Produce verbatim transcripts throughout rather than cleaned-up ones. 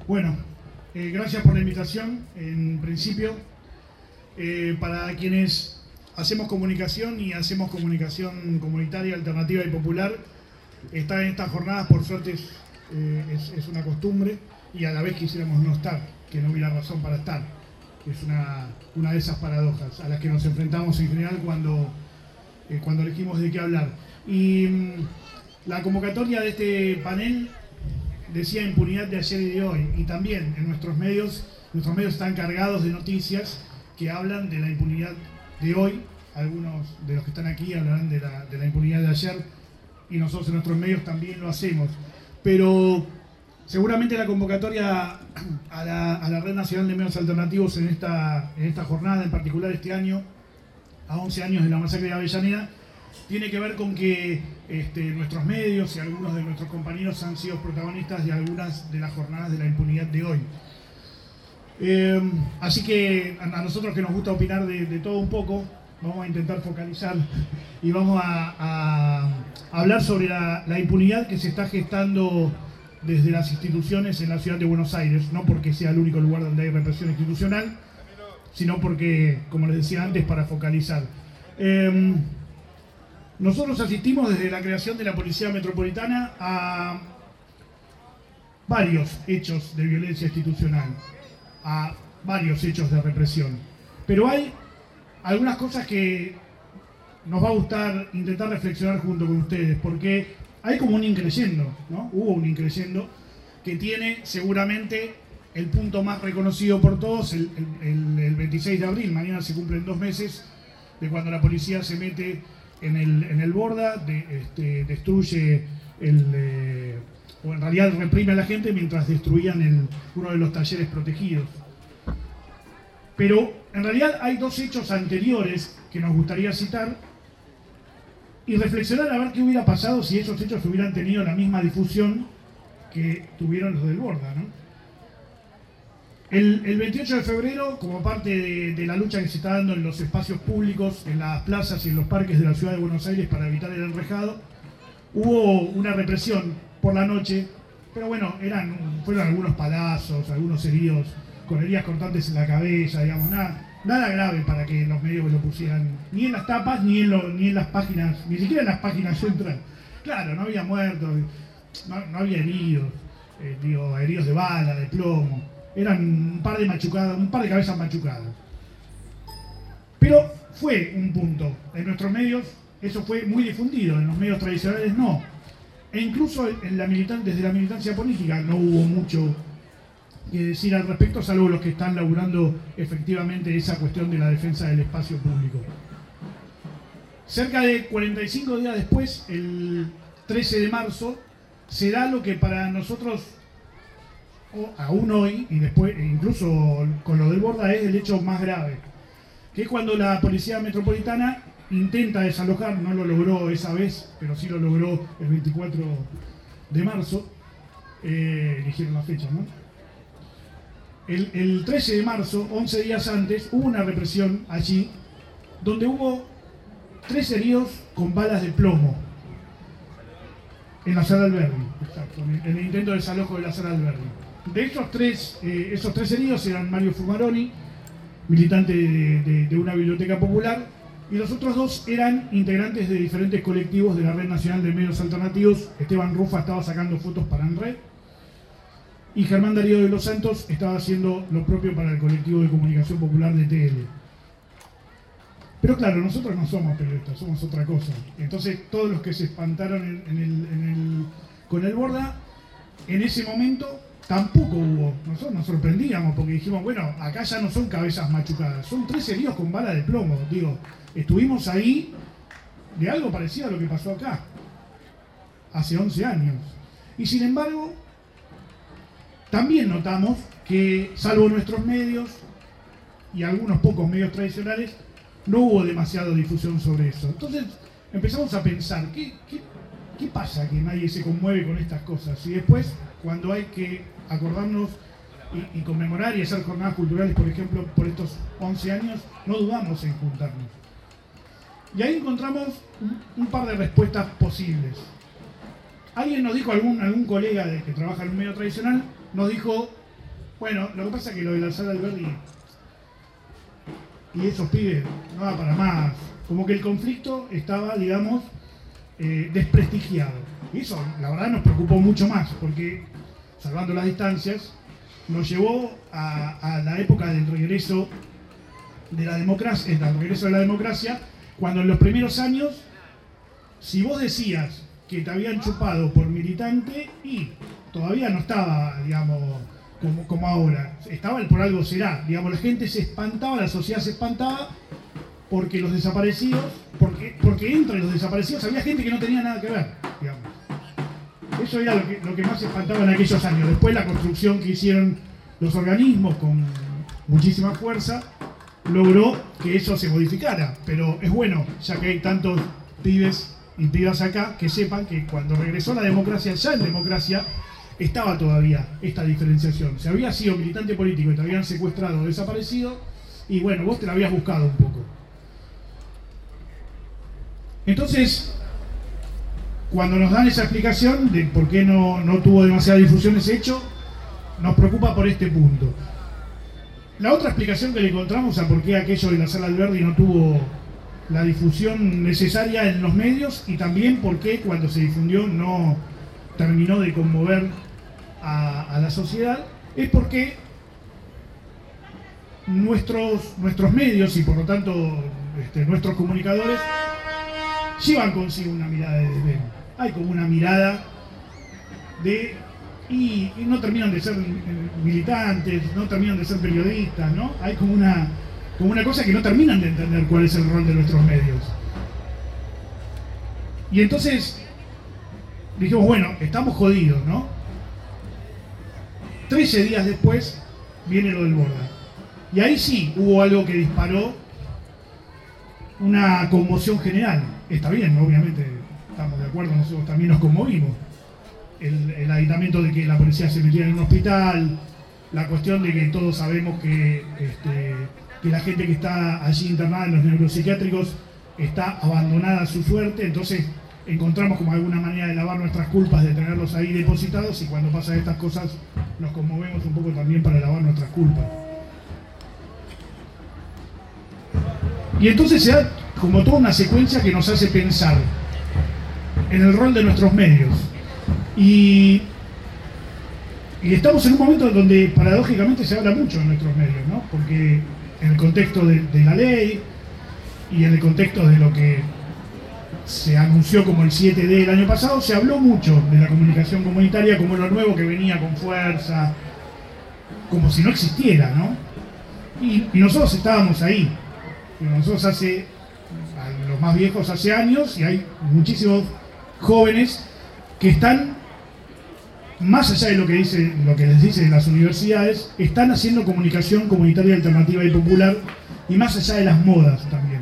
Bueno, eh, gracias por la invitación. En principio, eh, para quienes hacemos comunicación y hacemos comunicación comunitaria, alternativa y popular, estar en estas jornadas, por suerte, es, eh, es, es una costumbre, y a la vez quisiéramos no estar, que no hubiera razón para estar. Es una, una de esas paradojas a las que nos enfrentamos en general cuando, eh, cuando elegimos de qué hablar. Y mmm, la convocatoria de este panel decía impunidad de ayer y de hoy, y también en nuestros medios, nuestros medios están cargados de noticias que hablan de la impunidad de hoy. Algunos de los que están aquí hablarán de la, de la impunidad de ayer, y nosotros en nuestros medios también lo hacemos. Pero seguramente la convocatoria a la, a la Red Nacional de Medios Alternativos en esta, en esta jornada, en particular este año, a once años de la masacre de Avellaneda, tiene que ver con que este, nuestros medios y algunos de nuestros compañeros han sido protagonistas de algunas de las jornadas de la impunidad de hoy. Eh, así que a nosotros, que nos gusta opinar de, de todo un poco, vamos a intentar focalizar y vamos a, a, a hablar sobre la, la impunidad que se está gestando desde las instituciones en la ciudad de Buenos Aires, no porque sea el único lugar donde hay represión institucional, sino porque, como les decía antes, para focalizar. Eh, nosotros asistimos desde la creación de la Policía Metropolitana a varios hechos de violencia institucional, a varios hechos de represión. Pero hay algunas cosas que nos va a gustar intentar reflexionar junto con ustedes, porque hay como un increyendo, ¿no? Hubo un increyendo que tiene seguramente el punto más reconocido por todos, el, el, el veintiséis de abril, mañana se cumplen dos meses de cuando la policía se mete en el, en el Borda, de, este, destruye, el, eh, o en realidad reprime a la gente mientras destruían el, uno de los talleres protegidos. Pero en realidad hay dos hechos anteriores que nos gustaría citar y reflexionar a ver qué hubiera pasado si esos hechos hubieran tenido la misma difusión que tuvieron los del Borda, ¿no? El, el veintiocho de febrero, como parte de, de la lucha que se está dando en los espacios públicos, en las plazas y en los parques de la ciudad de Buenos Aires para evitar el enrejado, hubo una represión por la noche, pero bueno, eran, fueron algunos palazos, algunos heridos con heridas cortantes en la cabeza, digamos, nada, nada grave para que los medios lo pusieran ni en las tapas, ni en, lo, ni en las páginas, ni siquiera en las páginas centrales. Claro, no había muertos, no, no había heridos, eh, digo, heridos de bala, de plomo. Eran un par de machucadas, un par de cabezas machucadas. Pero fue un punto. En nuestros medios eso fue muy difundido, en los medios tradicionales no. E incluso en la militan- desde la militancia política no hubo mucho que decir al respecto, salvo los que están laburando efectivamente esa cuestión de la defensa del espacio público. Cerca de cuarenta y cinco días después, el trece de marzo, se da lo que para nosotros, aún hoy, y después incluso con lo del Borda, es el hecho más grave, que es cuando la Policía Metropolitana intenta desalojar, no lo logró esa vez, pero sí lo logró el veinticuatro de marzo, eh, eligieron la fecha, ¿no? El, el trece de marzo, once días antes, hubo una represión allí, donde hubo tres heridos con balas de plomo, en la Sala Alberdi, exacto, en el intento de desalojo de la Sala Alberdi. De esos tres, eh, esos tres heridos eran Mario Fumaroni, militante de, de, de una biblioteca popular, y los otros dos eran integrantes de diferentes colectivos de la Red Nacional de Medios Alternativos. Esteban Rufa estaba sacando fotos para ANRED, y Germán Darío de los Santos estaba haciendo lo propio para el colectivo de comunicación popular de T L. Pero claro, nosotros no somos periodistas, somos otra cosa. Entonces todos los que se espantaron en, en el, en el, con el Borda, en ese momento tampoco hubo. Nosotros nos sorprendíamos porque dijimos, bueno, acá ya no son cabezas machucadas, son tres heridos con bala de plomo. Digo, estuvimos ahí de algo parecido a lo que pasó acá, hace once años. Y sin embargo, también notamos que, salvo nuestros medios y algunos pocos medios tradicionales, no hubo demasiada difusión sobre eso. Entonces empezamos a pensar, ¿qué, qué, qué pasa que nadie se conmueve con estas cosas? Y después, cuando hay que acordarnos y, y conmemorar y hacer jornadas culturales, por ejemplo, por estos once años, no dudamos en juntarnos. Y ahí encontramos un, un par de respuestas posibles. Alguien nos dijo, algún, algún colega de, que trabaja en un medio tradicional, nos dijo Bueno, lo que pasa es que lo de la sala Alberdi y esos pibes no da para más. Como que el conflicto estaba, digamos, eh, desprestigiado. Y eso, la verdad, nos preocupó mucho más, porque, salvando las distancias, nos llevó a, a la época del regreso de la democracia, el regreso de la democracia, cuando en los primeros años, si vos decías que te habían chupado por militante, y todavía no estaba, digamos, como, como ahora, estaba el por algo será, digamos, la gente se espantaba, la sociedad se espantaba, porque los desaparecidos, porque, porque entre los desaparecidos había gente que no tenía nada que ver, digamos. Eso era lo que, lo que más espantaba en aquellos años. Después la construcción que hicieron los organismos con muchísima fuerza logró que eso se modificara. Pero es bueno, ya que hay tantos pibes y pibas acá, que sepan que cuando regresó la democracia, ya en democracia, estaba todavía esta diferenciación. Si habías sido militante político y te habían secuestrado o desaparecido, y bueno, vos te la habías buscado un poco. Entonces, cuando nos dan esa explicación de por qué no, no tuvo demasiada difusión ese hecho, nos preocupa por este punto. La otra explicación que le encontramos a por qué aquello de la sala Alberdi no tuvo la difusión necesaria en los medios, y también por qué cuando se difundió no terminó de conmover a, a la sociedad, es porque nuestros, nuestros medios y por lo tanto este, nuestros comunicadores llevan consigo una mirada de desdén. Hay como una mirada de... Y, y no terminan de ser militantes, no terminan de ser periodistas, ¿no? Hay como una, como una cosa que no terminan de entender cuál es el rol de nuestros medios. Y entonces dijimos, bueno, estamos jodidos, ¿no? Trece días después viene lo del Borda. Y ahí sí hubo algo que disparó una conmoción general. Está bien, obviamente, estamos de acuerdo, nosotros también nos conmovimos. El, el aditamiento de que la policía se metiera en un hospital, la cuestión de que todos sabemos que, este, que la gente que está allí internada en los neuropsiquiátricos está abandonada a su suerte, entonces encontramos como alguna manera de lavar nuestras culpas de tenerlos ahí depositados, y cuando pasan estas cosas nos conmovemos un poco también para lavar nuestras culpas. Y entonces se da como toda una secuencia que nos hace pensar en el rol de nuestros medios. Y, y estamos en un momento donde paradójicamente se habla mucho en nuestros medios, ¿no? Porque en el contexto de, de la ley y en el contexto de lo que se anunció como el siete D el año pasado, se habló mucho de la comunicación comunitaria como lo nuevo que venía con fuerza, como si no existiera, ¿no? Y, y nosotros estábamos ahí. Nosotros hace, los más viejos hace años, y hay muchísimos jóvenes que están, más allá de lo que, dice, lo que les dicen las universidades, están haciendo comunicación comunitaria alternativa y popular, y más allá de las modas también.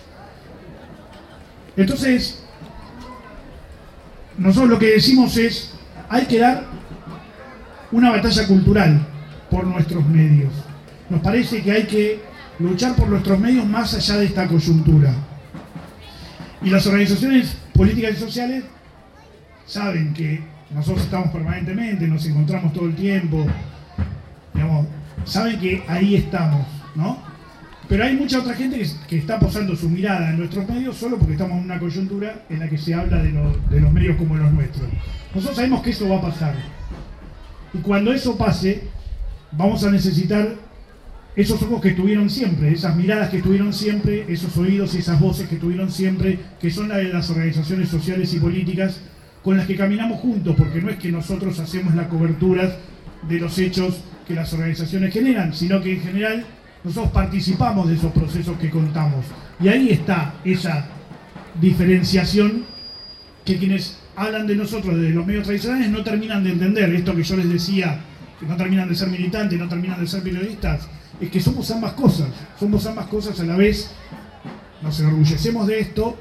Entonces, nosotros lo que decimos es, hay que dar una batalla cultural por nuestros medios. Nos parece que hay que luchar por nuestros medios más allá de esta coyuntura. Y las organizaciones políticas y sociales saben que nosotros estamos permanentemente, nos encontramos todo el tiempo, digamos, saben que ahí estamos, ¿no? Pero hay mucha otra gente que, que está posando su mirada en nuestros medios solo porque estamos en una coyuntura en la que se habla de, lo, de los medios como los nuestros. Nosotros sabemos que eso va a pasar. Y cuando eso pase, vamos a necesitar esos ojos que estuvieron siempre, esas miradas que estuvieron siempre, esos oídos y esas voces que estuvieron siempre, que son las de las organizaciones sociales y políticas con las que caminamos juntos, porque no es que nosotros hacemos la cobertura de los hechos que las organizaciones generan, sino que en general nosotros participamos de esos procesos que contamos. Y ahí está esa diferenciación que quienes hablan de nosotros desde los medios tradicionales no terminan de entender. Esto que yo les decía, que no terminan de ser militantes, no terminan de ser periodistas, es que somos ambas cosas, somos ambas cosas a la vez, nos enorgullecemos de esto,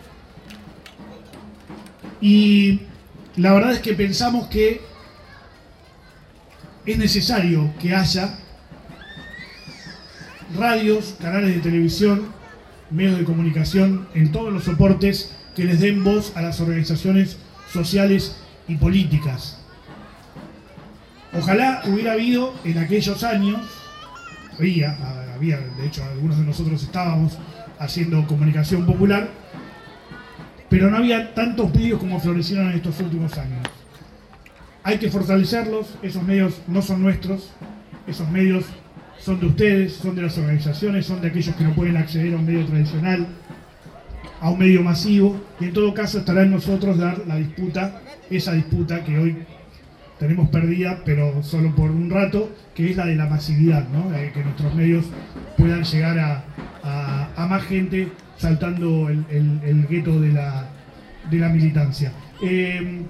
y la verdad es que pensamos que es necesario que haya radios, canales de televisión, medios de comunicación en todos los soportes que les den voz a las organizaciones sociales y políticas. Ojalá hubiera habido en aquellos años, había, había, de hecho algunos de nosotros estábamos haciendo comunicación popular, pero no había tantos medios como florecieron en estos últimos años. Hay que fortalecerlos, esos medios no son nuestros, esos medios son de ustedes, son de las organizaciones, son de aquellos que no pueden acceder a un medio tradicional, a un medio masivo, y en todo caso estará en nosotros dar la disputa, esa disputa que hoy tenemos perdida, pero solo por un rato, que es la de la masividad, ¿no? De que nuestros medios puedan llegar a, a, a más gente saltando el, el, el gueto de la, de la militancia. Eh,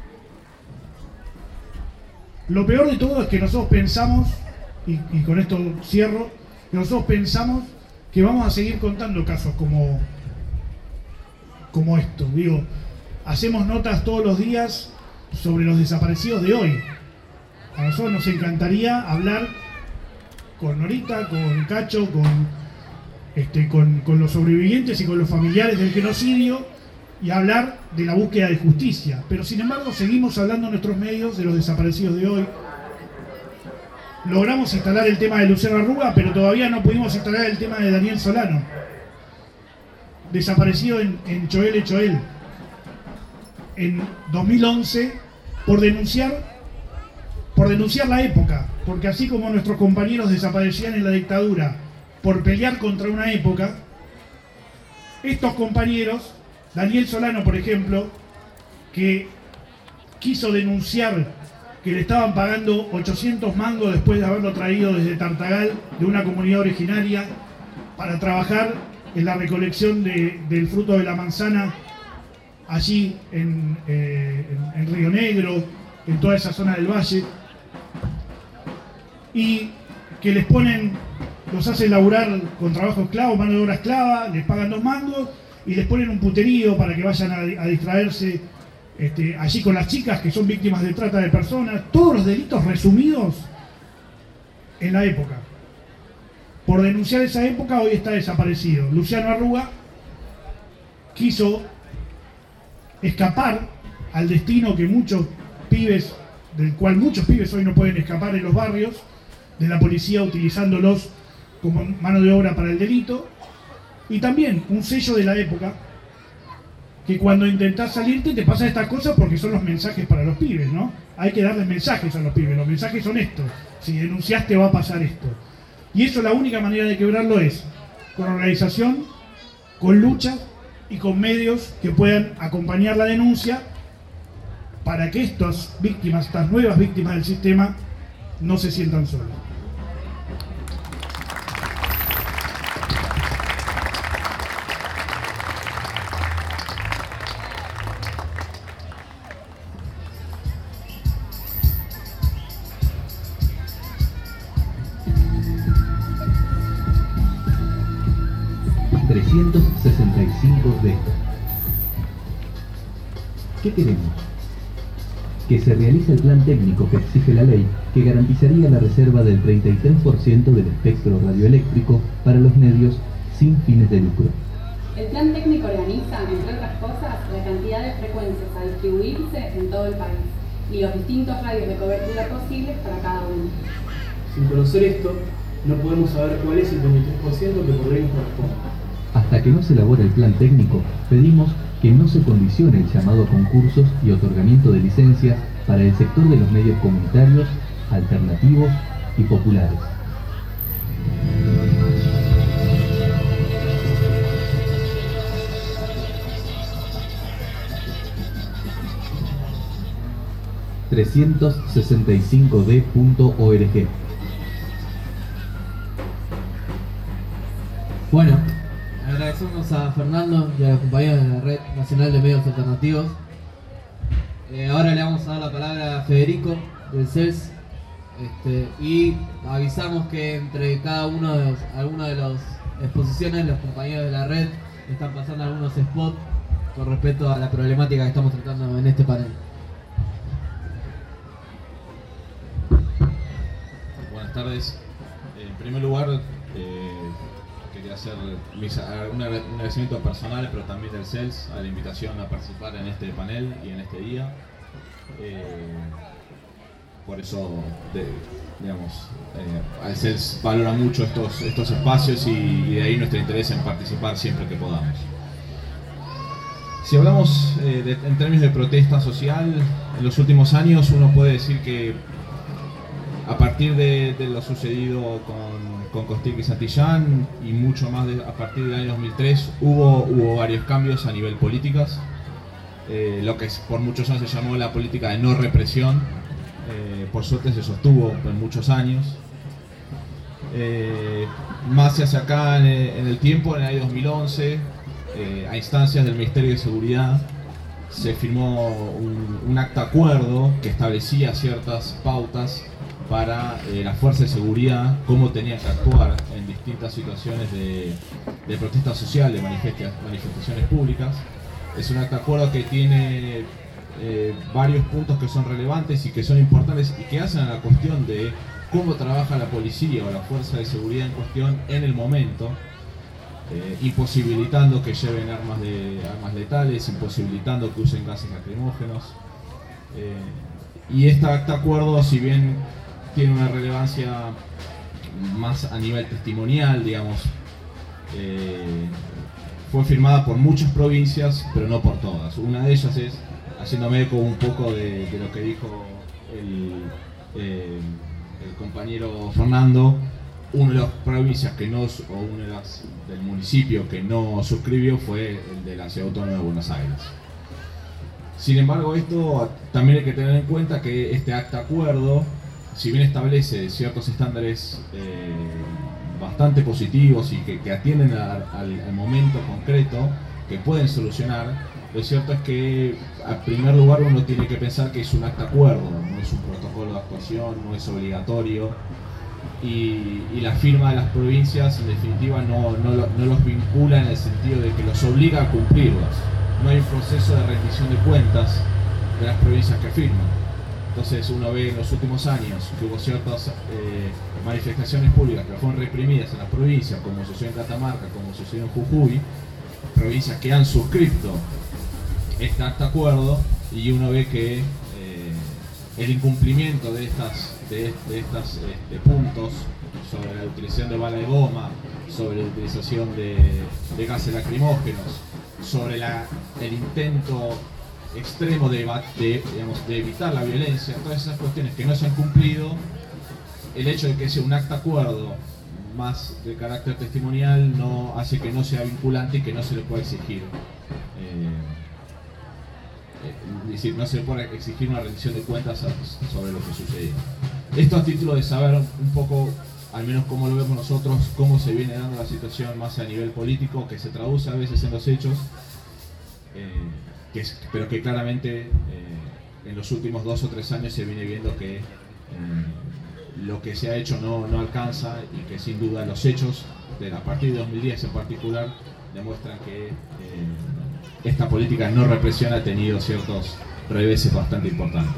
lo peor de todo es que nosotros pensamos, y, y con esto cierro, que nosotros pensamos que vamos a seguir contando casos como, como estos. Digo, hacemos notas todos los días sobre los desaparecidos de hoy. A nosotros nos encantaría hablar con Norita, con Cacho, con, este, con, con los sobrevivientes y con los familiares del genocidio y hablar de la búsqueda de justicia. Pero sin embargo seguimos hablando en nuestros medios de los desaparecidos de hoy. Logramos instalar el tema de Luciano Arruga, pero todavía no pudimos instalar el tema de Daniel Solano, desaparecido en, en Choel Choel en dos mil once por denunciar por denunciar la época, porque así como nuestros compañeros desaparecían en la dictadura por pelear contra una época, estos compañeros, Daniel Solano por ejemplo, que quiso denunciar que le estaban pagando ochocientos mangos después de haberlo traído desde Tartagal, de una comunidad originaria, para trabajar en la recolección de, del fruto de la manzana allí en, eh, en, en Río Negro, en toda esa zona del valle, y que les ponen, los hacen laburar con trabajo esclavo, mano de obra esclava, les pagan dos mangos y les ponen un puterío para que vayan a, a distraerse este, allí con las chicas que son víctimas de trata de personas, todos los delitos resumidos en la época. Por denunciar esa época hoy está desaparecido. Luciano Arruga quiso escapar al destino que muchos pibes, del cual muchos pibes hoy no pueden escapar en los barrios, de la policía utilizándolos como mano de obra para el delito, y también un sello de la época, que cuando intentás salirte te pasan estas cosas porque son los mensajes para los pibes, ¿no? Hay que darles mensajes a los pibes, los mensajes son estos, si denunciaste va a pasar esto. Y eso, la única manera de quebrarlo es con organización, con lucha y con medios que puedan acompañar la denuncia para que estas víctimas, estas nuevas víctimas del sistema, no se sientan solas. trescientos sesenta y cinco D. ¿Qué queremos? Que se realice el plan técnico que exige la ley, que garantizaría la reserva del treinta y tres por ciento del espectro radioeléctrico para los medios sin fines de lucro. El plan técnico organiza, entre otras cosas, la cantidad de frecuencias a distribuirse en todo el país y los distintos radios de cobertura posibles para cada uno. Sin conocer esto, no podemos saber cuál es el veintitrés por ciento que por ley nos corresponde. Hasta que no se elabore el plan técnico, pedimos que no se condicione el llamado a concursos y otorgamiento de licencias para el sector de los medios comunitarios, alternativos y populares. trescientos sesenta y cinco D punto org. Bueno, agradecemos a Fernando y a los compañeros de la Red Nacional de Medios Alternativos. Eh, ahora le vamos a dar la palabra a Federico del C E S, este, y avisamos que entre cada uno de los, alguna de las exposiciones los compañeros de la red están pasando algunos spots con respecto a la problemática que estamos tratando en este panel. Buenas tardes. En primer lugar, eh, quería hacer mis, un agradecimiento personal, pero también del C E L S, a la invitación a participar en este panel y en este día. Eh, por eso, de, digamos, eh, al CELS valora mucho estos, estos espacios y, y de ahí nuestro interés en participar siempre que podamos. Si hablamos eh, de, en términos de protesta social, en los últimos años uno puede decir que a partir de, de lo sucedido con, con Costil y Santillán y mucho más de, a partir del año dos mil tres hubo, hubo varios cambios a nivel políticas, eh, lo que por muchos años se llamó la política de no represión, eh, por suerte se sostuvo por muchos años. Eh, más hacia acá en, en el tiempo, en el año dos mil once, eh, a instancias del Ministerio de Seguridad, se firmó un, un acta acuerdo que establecía ciertas pautas para eh, las fuerzas de seguridad, cómo tenían que actuar en distintas situaciones de, de protesta social, de manifesta, manifestaciones públicas. Es un acta acuerdo que tiene eh, varios puntos que son relevantes y que son importantes y que hacen a la cuestión de cómo trabaja la policía o la fuerza de seguridad en cuestión en el momento, eh, imposibilitando que lleven armas, de, armas letales, imposibilitando que usen gases lacrimógenos. Eh, y este acta acuerdo, si bien tiene una relevancia más a nivel testimonial, digamos, eh, fue firmada por muchas provincias, pero no por todas. Una de ellas es, haciéndome eco un poco de, de lo que dijo el, eh, el compañero Fernando, una de las provincias que no, o una de las del municipio que no suscribió fue el de la Ciudad Autónoma de Buenos Aires. Sin embargo, esto también hay que tener en cuenta que este acta acuerdo, si bien establece ciertos estándares eh, bastante positivos y que, que atienden a, al, al momento concreto, que pueden solucionar, lo cierto es que, en primer lugar, uno tiene que pensar que es un acta acuerdo, no es un protocolo de actuación, no es obligatorio, y, y la firma de las provincias, en definitiva, no, no, no los vincula en el sentido de que los obliga a cumplirlos. No hay un proceso de rendición de cuentas de las provincias que firman. Entonces uno ve en los últimos años que hubo ciertas eh, manifestaciones públicas que fueron reprimidas en las provincias, como sucedió en Catamarca, como sucedió en Jujuy, provincias que han suscrito este acta acuerdo, y uno ve que eh, el incumplimiento de estas de, de estas este, puntos sobre la utilización de bala de goma, sobre la utilización de, de gases lacrimógenos, sobre la, el intento extremo de, de, digamos, de evitar la violencia, todas esas cuestiones que no se han cumplido, el hecho de que sea un acta acuerdo más de carácter testimonial no hace que no sea vinculante y que no se le pueda exigir, eh, es decir, no se le pueda exigir una rendición de cuentas sobre lo que sucedió. Esto a título de saber un poco, al menos cómo lo vemos nosotros, cómo se viene dando la situación más a nivel político, que se traduce a veces en los hechos, eh, que es, pero que claramente eh, en los últimos dos o tres años se viene viendo que eh, lo que se ha hecho no, no alcanza, y que sin duda los hechos de a partir de dos mil diez en particular demuestran que eh, esta política de no represión ha tenido ciertos reveses bastante importantes.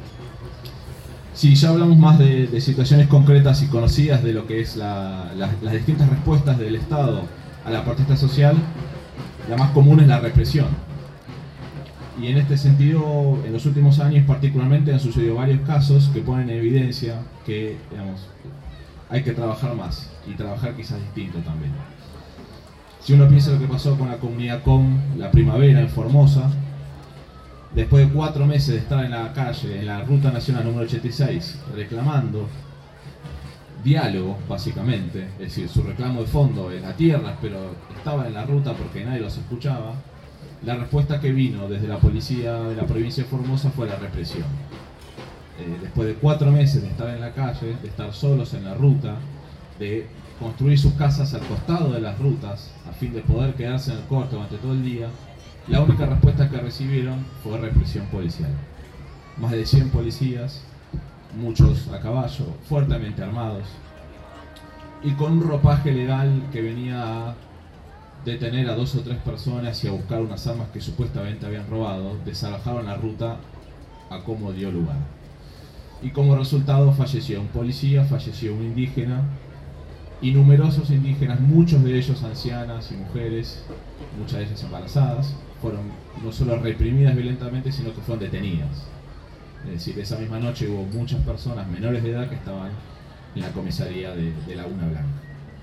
Si ya hablamos más de, de situaciones concretas y conocidas de lo que es la, la, las distintas respuestas del Estado a la protesta social, la más común es la represión. Y en este sentido, en los últimos años particularmente han sucedido varios casos que ponen en evidencia que, digamos, hay que trabajar más, y trabajar quizás distinto también. Si uno piensa lo que pasó con la comunidad Com la primavera en Formosa, después de cuatro meses de estar en la calle, en la Ruta Nacional número ochenta y seis, reclamando diálogo, básicamente, es decir, su reclamo de fondo en la tierra, pero estaba en la ruta porque nadie los escuchaba, la respuesta que vino desde la policía de la provincia de Formosa fue la represión. Eh, después de cuatro meses de estar en la calle, de estar solos en la ruta, de construir sus casas al costado de las rutas a fin de poder quedarse en el corte durante todo el día, la única respuesta que recibieron fue represión policial. Más de cien policías, muchos a caballo, fuertemente armados, y con un ropaje legal que venía a detener a dos o tres personas y a buscar unas armas que supuestamente habían robado. Desalojaron la ruta a como dio lugar. Y como resultado falleció un policía, falleció un indígena, y numerosos indígenas, muchos de ellos ancianas y mujeres, muchas de ellas embarazadas, fueron no solo reprimidas violentamente, sino que fueron detenidas. Es decir, esa misma noche hubo muchas personas menores de edad que estaban en la comisaría de, de Laguna Blanca.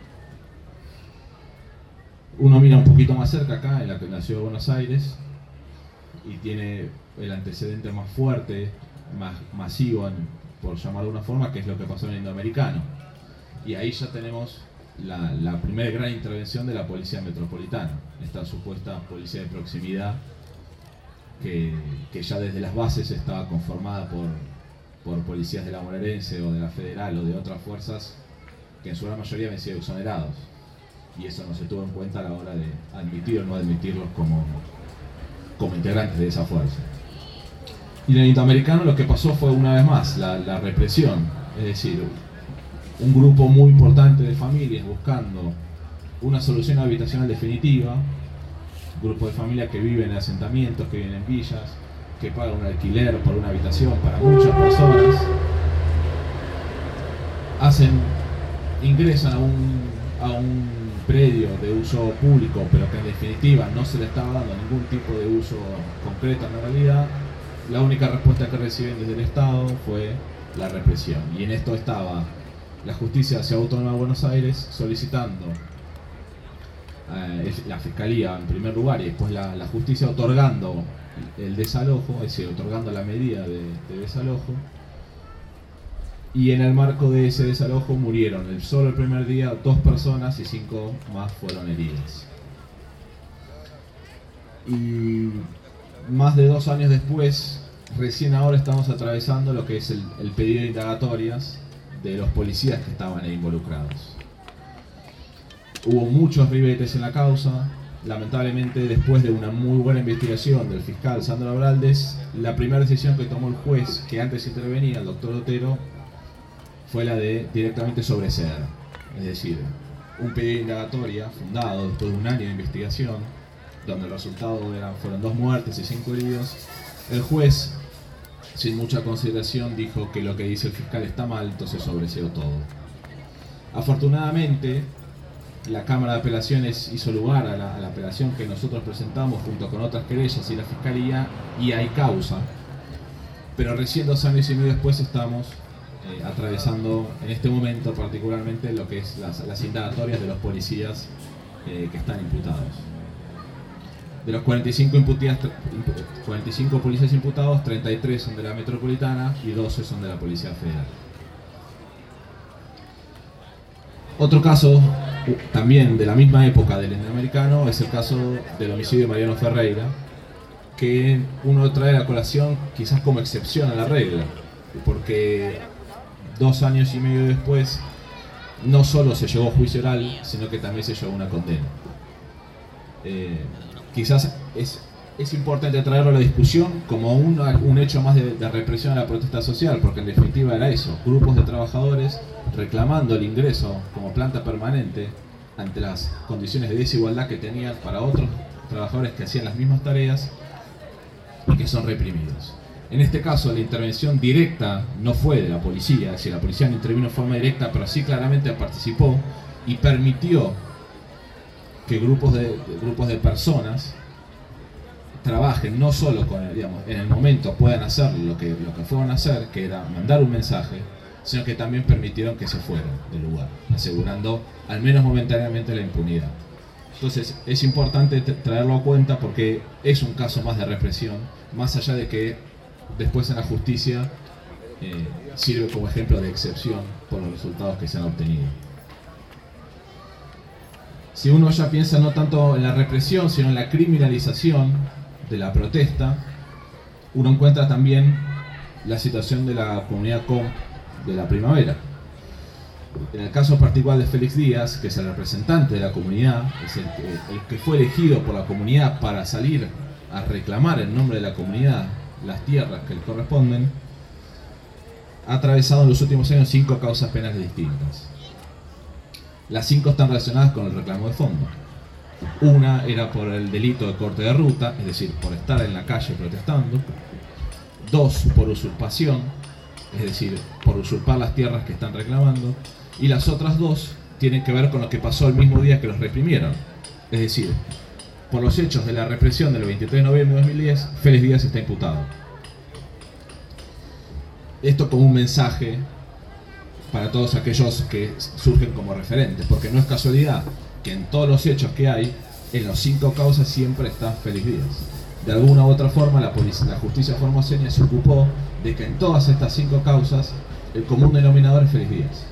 Uno mira un poquito más cerca acá, en la, en la ciudad de Buenos Aires, y tiene el antecedente más fuerte, más masivo, en, por llamarlo de una forma, que es lo que pasó en el Indoamericano. Y ahí ya tenemos la, la primera gran intervención de la Policía Metropolitana, esta supuesta policía de proximidad que, que ya desde las bases estaba conformada por, por policías de la bonaerense o de la federal o de otras fuerzas que en su gran mayoría habían sido exonerados. Y eso no se tuvo en cuenta a la hora de admitir o no admitirlos como, como integrantes de esa fuerza. Y en el Indoamericano lo que pasó fue una vez más la, la represión, es decir, un grupo muy importante de familias buscando una solución habitacional definitiva, un grupo de familias que viven en asentamientos, que viven en villas, que pagan un alquiler por una habitación para muchas personas, hacen, ingresan a un, a un predio de uso público, pero que en definitiva no se le estaba dando ningún tipo de uso concreto en la realidad. La única respuesta que reciben desde el Estado fue la represión, y en esto estaba la Justicia de la Ciudad Autónoma de Buenos Aires solicitando, eh, la Fiscalía en primer lugar y después la, la Justicia otorgando el desalojo, es decir, otorgando la medida de, de desalojo, y en el marco de ese desalojo murieron el, solo el primer día dos personas y cinco más fueron heridas. Y más de dos años después, recién ahora estamos atravesando lo que es el, el pedido de indagatorias de los policías que estaban ahí involucrados. Hubo muchos ribetes en la causa. Lamentablemente, después de una muy buena investigación del fiscal Sandro Abraldes, la primera decisión que tomó el juez que antes intervenía, el doctor Otero, fue la de directamente sobreseer. Es decir, un pedido de indagatoria fundado después de un año de investigación, donde el resultado eran, fueron dos muertes y cinco heridos. El juez, sin mucha consideración, dijo que lo que dice el fiscal está mal, entonces sobreseó todo. Afortunadamente, la Cámara de Apelaciones hizo lugar a la, a la apelación que nosotros presentamos junto con otras querellas y la Fiscalía, y hay causa. Pero recién dos años y medio después estamos eh, atravesando en este momento particularmente lo que es las, las indagatorias de los policías eh, que están imputados. De los cuarenta y cinco, cuarenta y cinco policías imputados, treinta y tres son de la Metropolitana y doce son de la Policía Federal. Otro caso, también de la misma época del Indoamericano, es el caso del homicidio de Mariano Ferreira, que uno trae a colación quizás como excepción a la regla, porque dos años y medio después no solo se llegó a juicio oral, sino que también se llegó a una condena. Eh, quizás es, es importante traerlo a la discusión como una, un hecho más de, de represión a la protesta social, porque en definitiva era eso, grupos de trabajadores reclamando el ingreso como planta permanente ante las condiciones de desigualdad que tenían para otros trabajadores que hacían las mismas tareas y que son reprimidos. En este caso la intervención directa no fue de la policía, es decir, la policía no intervino de forma directa, pero sí claramente participó y permitió que grupos de, de, grupos de personas trabajen no solo con el, digamos, en el momento puedan hacer lo que, lo que fueron a hacer, que era mandar un mensaje, sino que también permitieron que se fueran del lugar, asegurando al menos momentáneamente la impunidad. Entonces es importante traerlo a cuenta porque es un caso más de represión, más allá de que después en la justicia eh, sirve como ejemplo de excepción por los resultados que se han obtenido. Si uno ya piensa no tanto en la represión, sino en la criminalización de la protesta, uno encuentra también la situación de la comunidad C O M de la primavera. En el caso particular de Félix Díaz, que es el representante de la comunidad, es el que, el que fue elegido por la comunidad para salir a reclamar en nombre de la comunidad las tierras que le corresponden, ha atravesado en los últimos años cinco causas penales distintas. Las cinco están relacionadas con el reclamo de fondo. Una era por el delito de corte de ruta, es decir, por estar en la calle protestando. Dos, por usurpación, es decir, por usurpar las tierras que están reclamando. Y las otras dos tienen que ver con lo que pasó el mismo día que los reprimieron. Es decir, por los hechos de la represión del veintitrés de noviembre de dos mil diez, Félix Díaz está imputado. Esto como un mensaje para todos aquellos que surgen como referentes, porque no es casualidad que en todos los hechos que hay, en los cinco causas siempre está Félix Díaz. De alguna u otra forma la, policía, la justicia formoseña se ocupó de que en todas estas cinco causas el común denominador es Félix Díaz.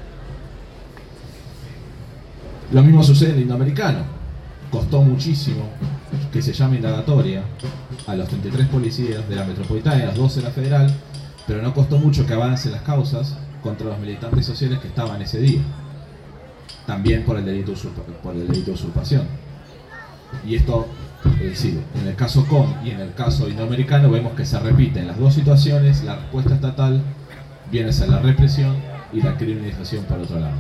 Lo mismo sucede en el indoamericano. Costó muchísimo que se llame indagatoria a los treinta y tres policías de la metropolitana y a los doce de la federal, pero no costó mucho que avancen las causas contra los militantes sociales que estaban ese día, también por el delito, por el delito de usurpación. Y esto, es decir, en el caso Con y en el caso indoamericano vemos que se repite en las dos situaciones. La respuesta estatal viene a ser la represión y la criminalización por otro lado.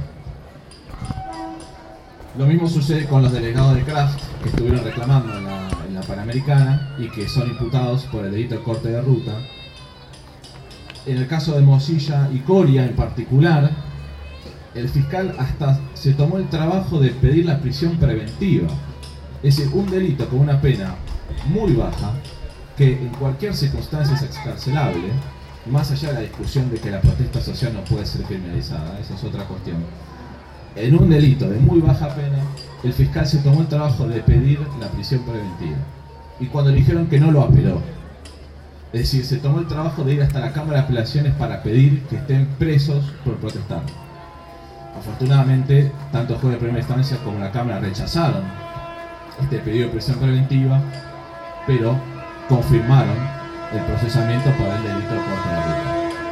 Lo mismo sucede con los delegados de Kraft que estuvieron reclamando en la, en la Panamericana y que son imputados por el delito de corte de ruta. En el caso de Mosilla y Coria en particular, el fiscal hasta se tomó el trabajo de pedir la prisión preventiva. Es decir, un delito con una pena muy baja, que en cualquier circunstancia es excarcelable, más allá de la discusión de que la protesta social no puede ser criminalizada, esa es otra cuestión. En un delito de muy baja pena, el fiscal se tomó el trabajo de pedir la prisión preventiva. Y cuando le dijeron que no, lo apeló. Es decir, se tomó el trabajo de ir hasta la Cámara de Apelaciones para pedir que estén presos por protestar. Afortunadamente, tanto el juez de primera instancia como la Cámara rechazaron este pedido de prisión preventiva, pero confirmaron el procesamiento por el delito de corte de ruta.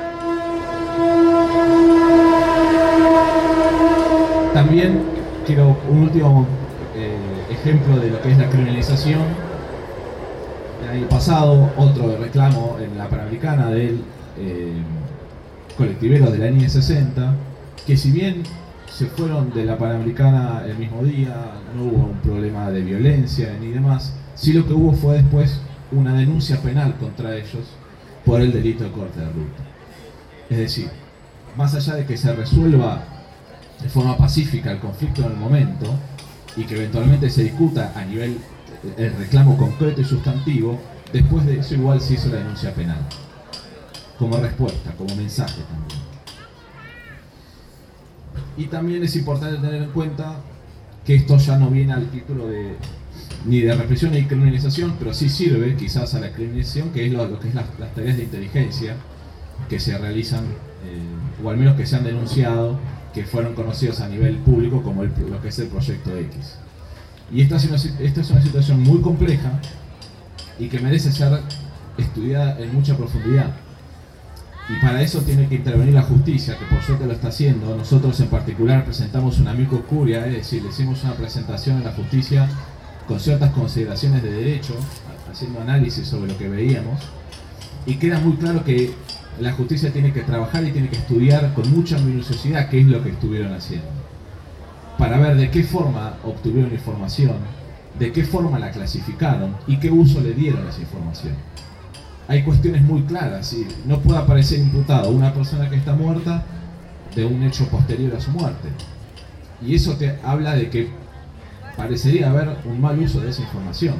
También quiero un último eh, ejemplo de lo que es la criminalización. El año pasado, otro reclamo en la Panamericana del eh, colectiveros de la N I E sesenta, que si bien se fueron de la Panamericana el mismo día, no hubo un problema de violencia ni demás, sí lo que hubo fue después una denuncia penal contra ellos por el delito de corte de ruta. Es decir, más allá de que se resuelva de forma pacífica el conflicto en el momento y que eventualmente se discuta a nivel el reclamo concreto y sustantivo, después de eso igual se hizo la denuncia penal como respuesta, como mensaje también. Y también es importante tener en cuenta que esto ya no viene al título de ni de represión ni de criminalización, pero sí sirve quizás a la criminalización, que es lo, lo que es las, las tareas de inteligencia que se realizan, eh, o al menos que se han denunciado, que fueron conocidos a nivel público como el, lo que es el Proyecto X. Y esta es, una, esta es una situación muy compleja y que merece ser estudiada en mucha profundidad. Y para eso tiene que intervenir la justicia, que por suerte lo está haciendo. Nosotros en particular presentamos una amicus curiae, es decir, le hicimos una presentación a la justicia con ciertas consideraciones de derecho, haciendo análisis sobre lo que veíamos. Y queda muy claro que la justicia tiene que trabajar y tiene que estudiar con mucha minuciosidad qué es lo que estuvieron haciendo, para ver de qué forma obtuvieron información, de qué forma la clasificaron y qué uso le dieron a esa información. Hay cuestiones muy claras, ¿sí? No puede aparecer imputado una persona que está muerta de un hecho posterior a su muerte. Y eso te habla de que parecería haber un mal uso de esa información.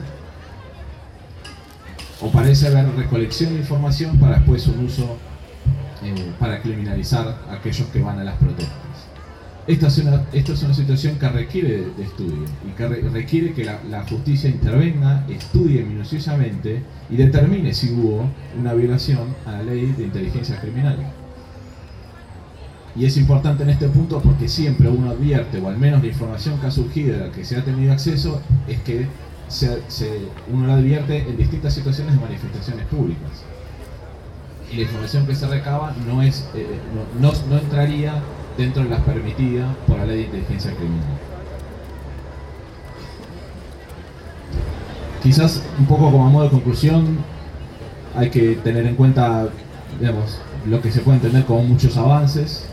O parece haber recolección de información para después un uso eh, para criminalizar a aquellos que van a las protestas. Esta es una, esta es una situación que requiere de, de estudio y que re, requiere que la, la justicia intervenga, estudie minuciosamente y determine si hubo una violación a la ley de inteligencia criminal. Y es importante en este punto porque siempre uno advierte, o al menos la información que ha surgido, a la que se ha tenido acceso, es que se, se, uno la advierte en distintas situaciones de manifestaciones públicas. Y la información que se recaba no, es, eh, no, no, no entraría dentro de las permitidas por la ley de inteligencia criminal. Quizás un poco como a modo de conclusión hay que tener en cuenta, digamos, lo que se puede entender como muchos avances.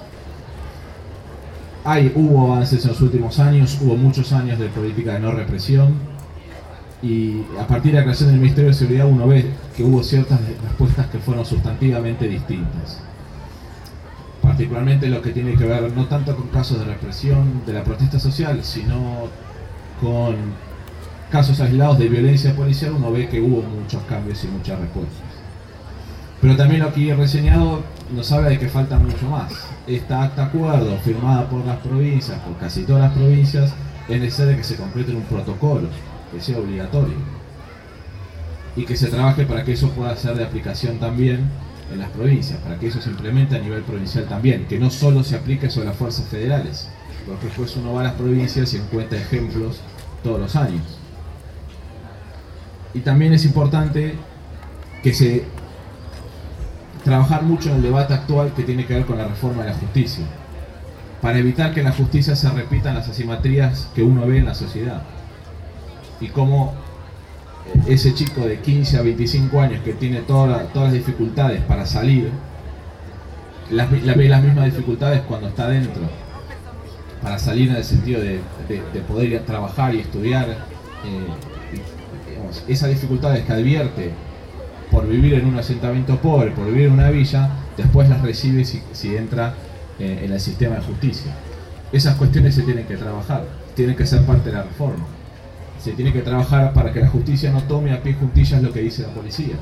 Hay, hubo avances en los últimos años, hubo muchos años de política de no represión y a partir de la creación del Ministerio de Seguridad uno ve que hubo ciertas respuestas que fueron sustantivamente distintas. Particularmente lo que tiene que ver no tanto con casos de represión de la protesta social, sino con casos aislados de violencia policial, uno ve que hubo muchos cambios y muchas respuestas. Pero también lo que he reseñado nos habla de que falta mucho más. Esta acta acuerdo firmada por las provincias, por casi todas las provincias, es necesario que se complete en un protocolo, que sea obligatorio. Y que se trabaje para que eso pueda ser de aplicación también en las provincias, para que eso se implemente a nivel provincial también, que no solo se aplique sobre las fuerzas federales, porque después uno va a las provincias y encuentra ejemplos todos los años. Y también es importante que se trabajar mucho en el debate actual que tiene que ver con la reforma de la justicia, para evitar que en la justicia se repitan las asimetrías que uno ve en la sociedad, y cómo ese chico de quince a veinticinco años que tiene toda, todas las dificultades para salir, las, la, ve las mismas dificultades cuando está dentro, para salir en el sentido de, de, de poder ir a trabajar y estudiar, eh, y, digamos, esas dificultades que advierte por vivir en un asentamiento pobre, por vivir en una villa, después las recibe si, si entra eh, en el sistema de justicia. Esas cuestiones se tienen que trabajar, tienen que ser parte de la reforma. Se tiene que trabajar para que la justicia no tome a pie juntillas lo que dice la policía.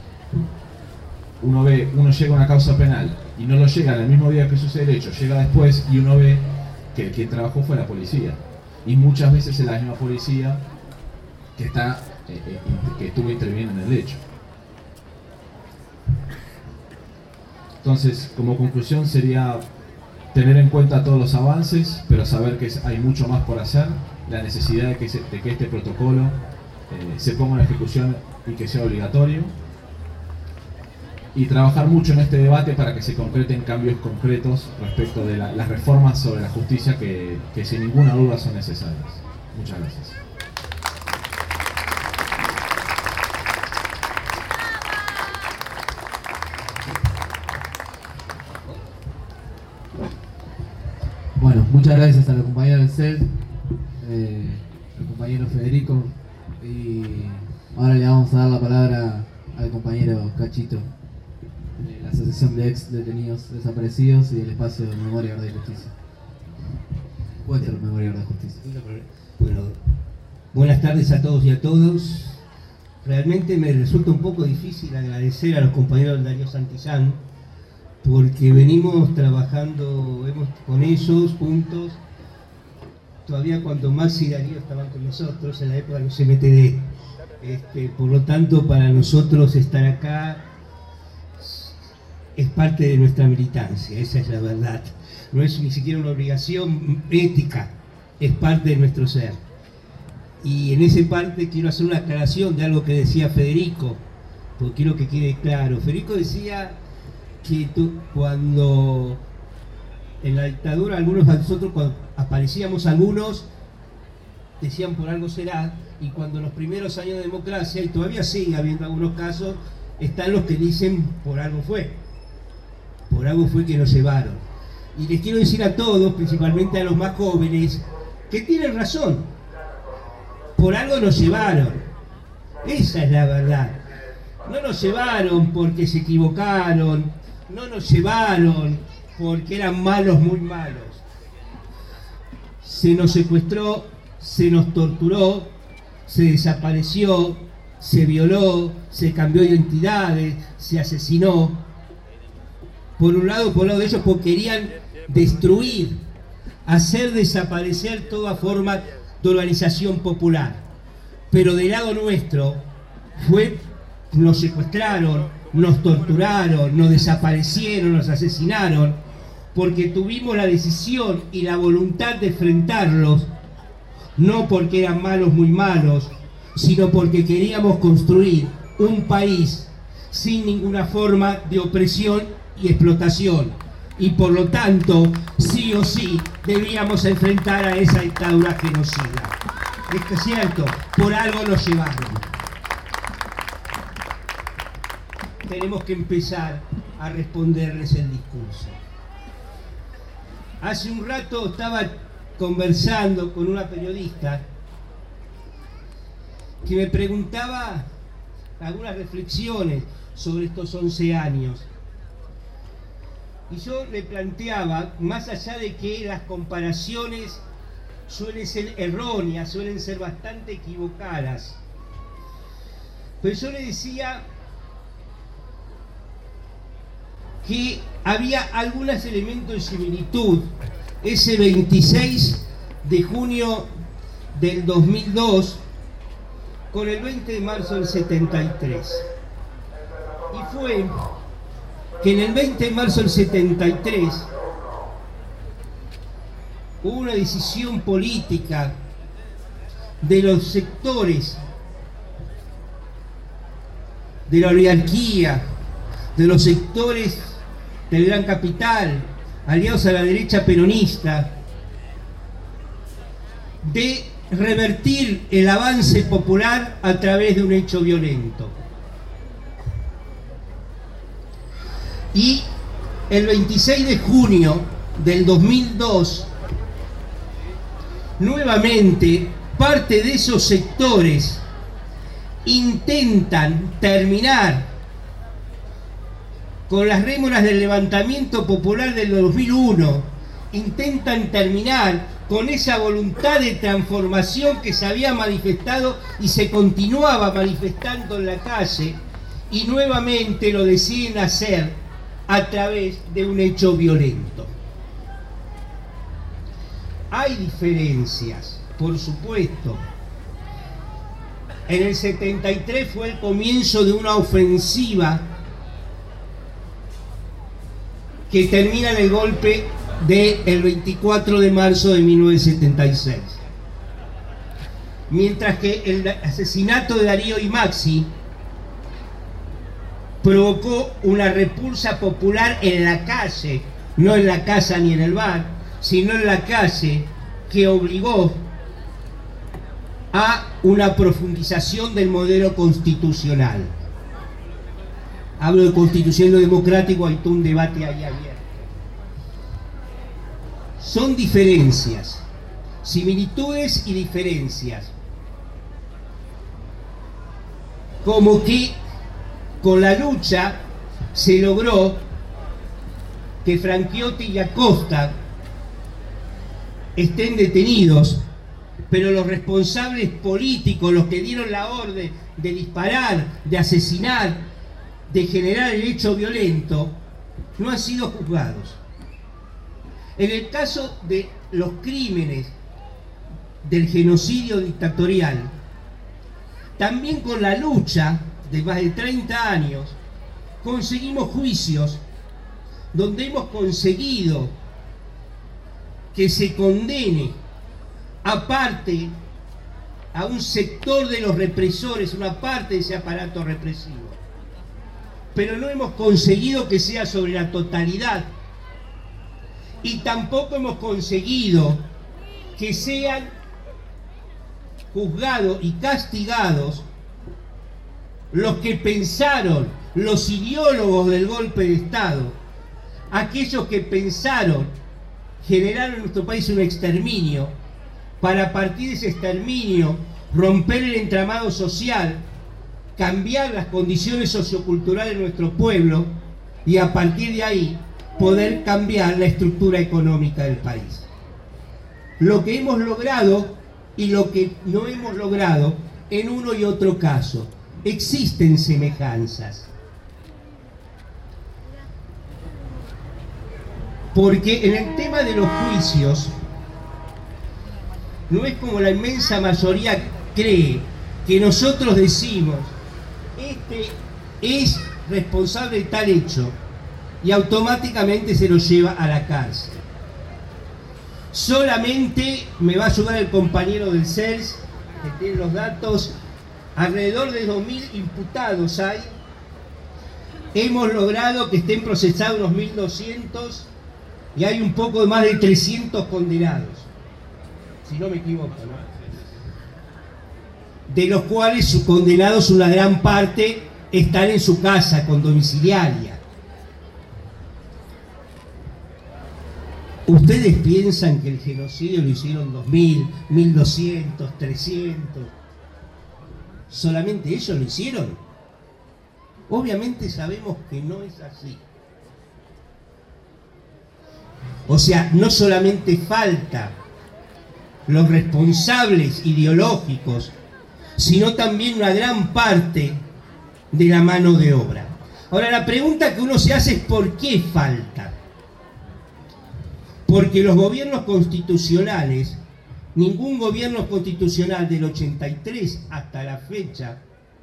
Uno ve, uno llega a una causa penal y no lo llega en el mismo día que sucede el hecho, llega después y uno ve que quien trabajó fue la policía. Y muchas veces es la misma policía que, está, eh, eh, que estuvo interviniendo en el hecho. Entonces, como conclusión sería tener en cuenta todos los avances, pero saber que hay mucho más por hacer, la necesidad de que, se, de que este protocolo eh, se ponga en ejecución y que sea obligatorio, y trabajar mucho en este debate para que se concreten cambios concretos respecto de la, las reformas sobre la justicia que, que sin ninguna duda son necesarias. Muchas gracias. Bueno, muchas gracias a la compañera del C E L, eh, al compañero Federico, y ahora le vamos a dar la palabra al compañero Cachito de la Asociación de Ex Detenidos Desaparecidos y del Espacio de Memoria, Verdad y Justicia. Cuatro Memoria, Verdad y Justicia. Bueno, buenas tardes a todos y a todos. Realmente me resulta un poco difícil agradecer a los compañeros de Darío Santillán, porque venimos trabajando hemos, con ellos juntos, todavía cuando Maxi y Darío estaban con nosotros en la época de los M T D. Este, por lo tanto, para nosotros estar acá es parte de nuestra militancia, esa es la verdad. No es ni siquiera una obligación ética, es parte de nuestro ser. Y en esa parte quiero hacer una aclaración de algo que decía Federico, porque quiero que quede claro. Federico decía que tú, cuando en la dictadura algunos de nosotros, cuando aparecíamos algunos, decían por algo será, y cuando en los primeros años de democracia, y todavía sigue habiendo algunos casos, están los que dicen por algo fue, por algo fue que nos llevaron. Y les quiero decir a todos, principalmente a los más jóvenes, que tienen razón, por algo nos llevaron, esa es la verdad. No nos llevaron porque se equivocaron, no nos llevaron porque eran malos, muy malos. Se nos secuestró, se nos torturó, se desapareció, se violó, se cambió identidades, se asesinó. Por un lado, por un lado de ellos, porque querían destruir, hacer desaparecer toda forma de organización popular. Pero del lado nuestro fue, nos secuestraron, nos torturaron, nos desaparecieron, nos asesinaron, porque tuvimos la decisión y la voluntad de enfrentarlos, no porque eran malos, muy malos, sino porque queríamos construir un país sin ninguna forma de opresión y explotación, y por lo tanto, sí o sí, debíamos enfrentar a esa dictadura genocida. Es cierto, por algo nos llevaron. Tenemos que empezar a responderles el discurso. Hace un rato estaba conversando con una periodista que me preguntaba algunas reflexiones sobre estos once años. Y yo le planteaba, más allá de que las comparaciones suelen ser erróneas, suelen ser bastante equivocadas, pero yo le decía que había algunos elementos de similitud ese veintiséis de junio del dos mil dos con el veinte de marzo del setenta y tres. Y fue que en el veinte de marzo del setenta y tres hubo una decisión política de los sectores de la oligarquía, de los sectores del gran capital, aliados a la derecha peronista, de revertir el avance popular a través de un hecho violento. Y el veintiséis de junio del dos mil dos, nuevamente, parte de esos sectores intentan terminar con las rémoras del levantamiento popular del dos mil uno, intentan terminar con esa voluntad de transformación que se había manifestado y se continuaba manifestando en la calle, y nuevamente lo deciden hacer a través de un hecho violento. Hay diferencias, por supuesto. En el setenta y tres fue el comienzo de una ofensiva que termina en el golpe del veinticuatro de marzo de mil novecientos setenta y seis. Mientras que el asesinato de Darío y Maxi provocó una repulsa popular en la calle, no en la casa ni en el bar, sino en la calle, que obligó a una profundización del modelo constitucional. Hablo de constitución democrático, hay todo un debate ahí abierto. Son diferencias, similitudes y diferencias. Como que con la lucha se logró que Franchiotti y Acosta estén detenidos, pero los responsables políticos, los que dieron la orden de disparar, de asesinar, de generar el hecho violento, no han sido juzgados. En el caso de los crímenes del genocidio dictatorial, también con la lucha de más de treinta años, conseguimos juicios donde hemos conseguido que se condene aparte a un sector de los represores, una parte de ese aparato represivo, pero no hemos conseguido que sea sobre la totalidad, y tampoco hemos conseguido que sean juzgados y castigados los que pensaron, los ideólogos del golpe de Estado, aquellos que pensaron generar en nuestro país un exterminio, para a partir de ese exterminio romper el entramado social, cambiar las condiciones socioculturales de nuestro pueblo y a partir de ahí poder cambiar la estructura económica del país. Lo que hemos logrado y lo que no hemos logrado en uno y otro caso. Existen semejanzas. Porque en el tema de los juicios, no es como la inmensa mayoría cree, que nosotros decimos, este es responsable de tal hecho, y automáticamente se lo lleva a la cárcel. Solamente me va a ayudar el compañero del C E L S, que tiene los datos, alrededor de dos mil imputados hay. Hemos logrado que estén procesados unos mil doscientos y hay un poco más de trescientos condenados, si no me equivoco, ¿no? De los cuales sus condenados, una gran parte, están en su casa con domiciliaria. ¿Ustedes piensan que el genocidio lo hicieron dos mil, mil doscientos, trescientos? ¿Solamente ellos lo hicieron? Obviamente sabemos que no es así. O sea, no solamente falta los responsables ideológicos, sino también una gran parte de la mano de obra. Ahora, la pregunta que uno se hace es ¿por qué falta? Porque los gobiernos constitucionales, ningún gobierno constitucional del ochenta y tres hasta la fecha,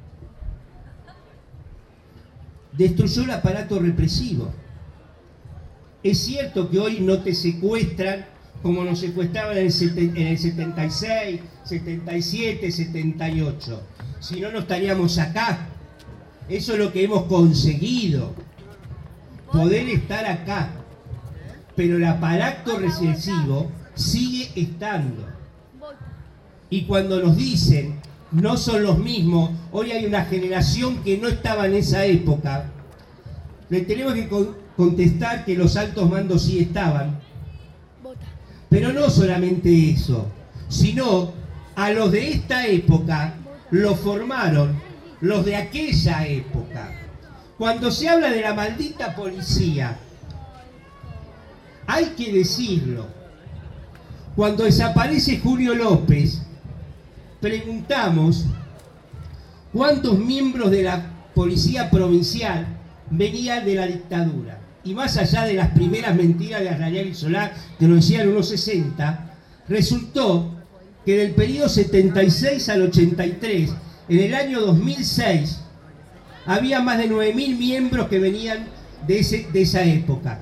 destruyó el aparato represivo. Es cierto que hoy no te secuestran como nos secuestraban en el setenta y seis, setenta y siete, setenta y ocho. Si no, no estaríamos acá. Eso es lo que hemos conseguido, poder estar acá. Pero el aparato represivo sigue estando. Y cuando nos dicen, no son los mismos, hoy hay una generación que no estaba en esa época, le tenemos que contestar que los altos mandos sí estaban. Pero no solamente eso, sino a los de esta época los formaron los de aquella época. Cuando se habla de la maldita policía, hay que decirlo. Cuando desaparece Julio López, preguntamos cuántos miembros de la policía provincial venían de la dictadura. Y más allá de las primeras mentiras de Arrayán y Solá, que nos decían unos sesenta, resultó que del periodo setenta y seis al ochenta y tres, en el año dos mil seis, había más de nueve mil miembros que venían de, ese, de esa época.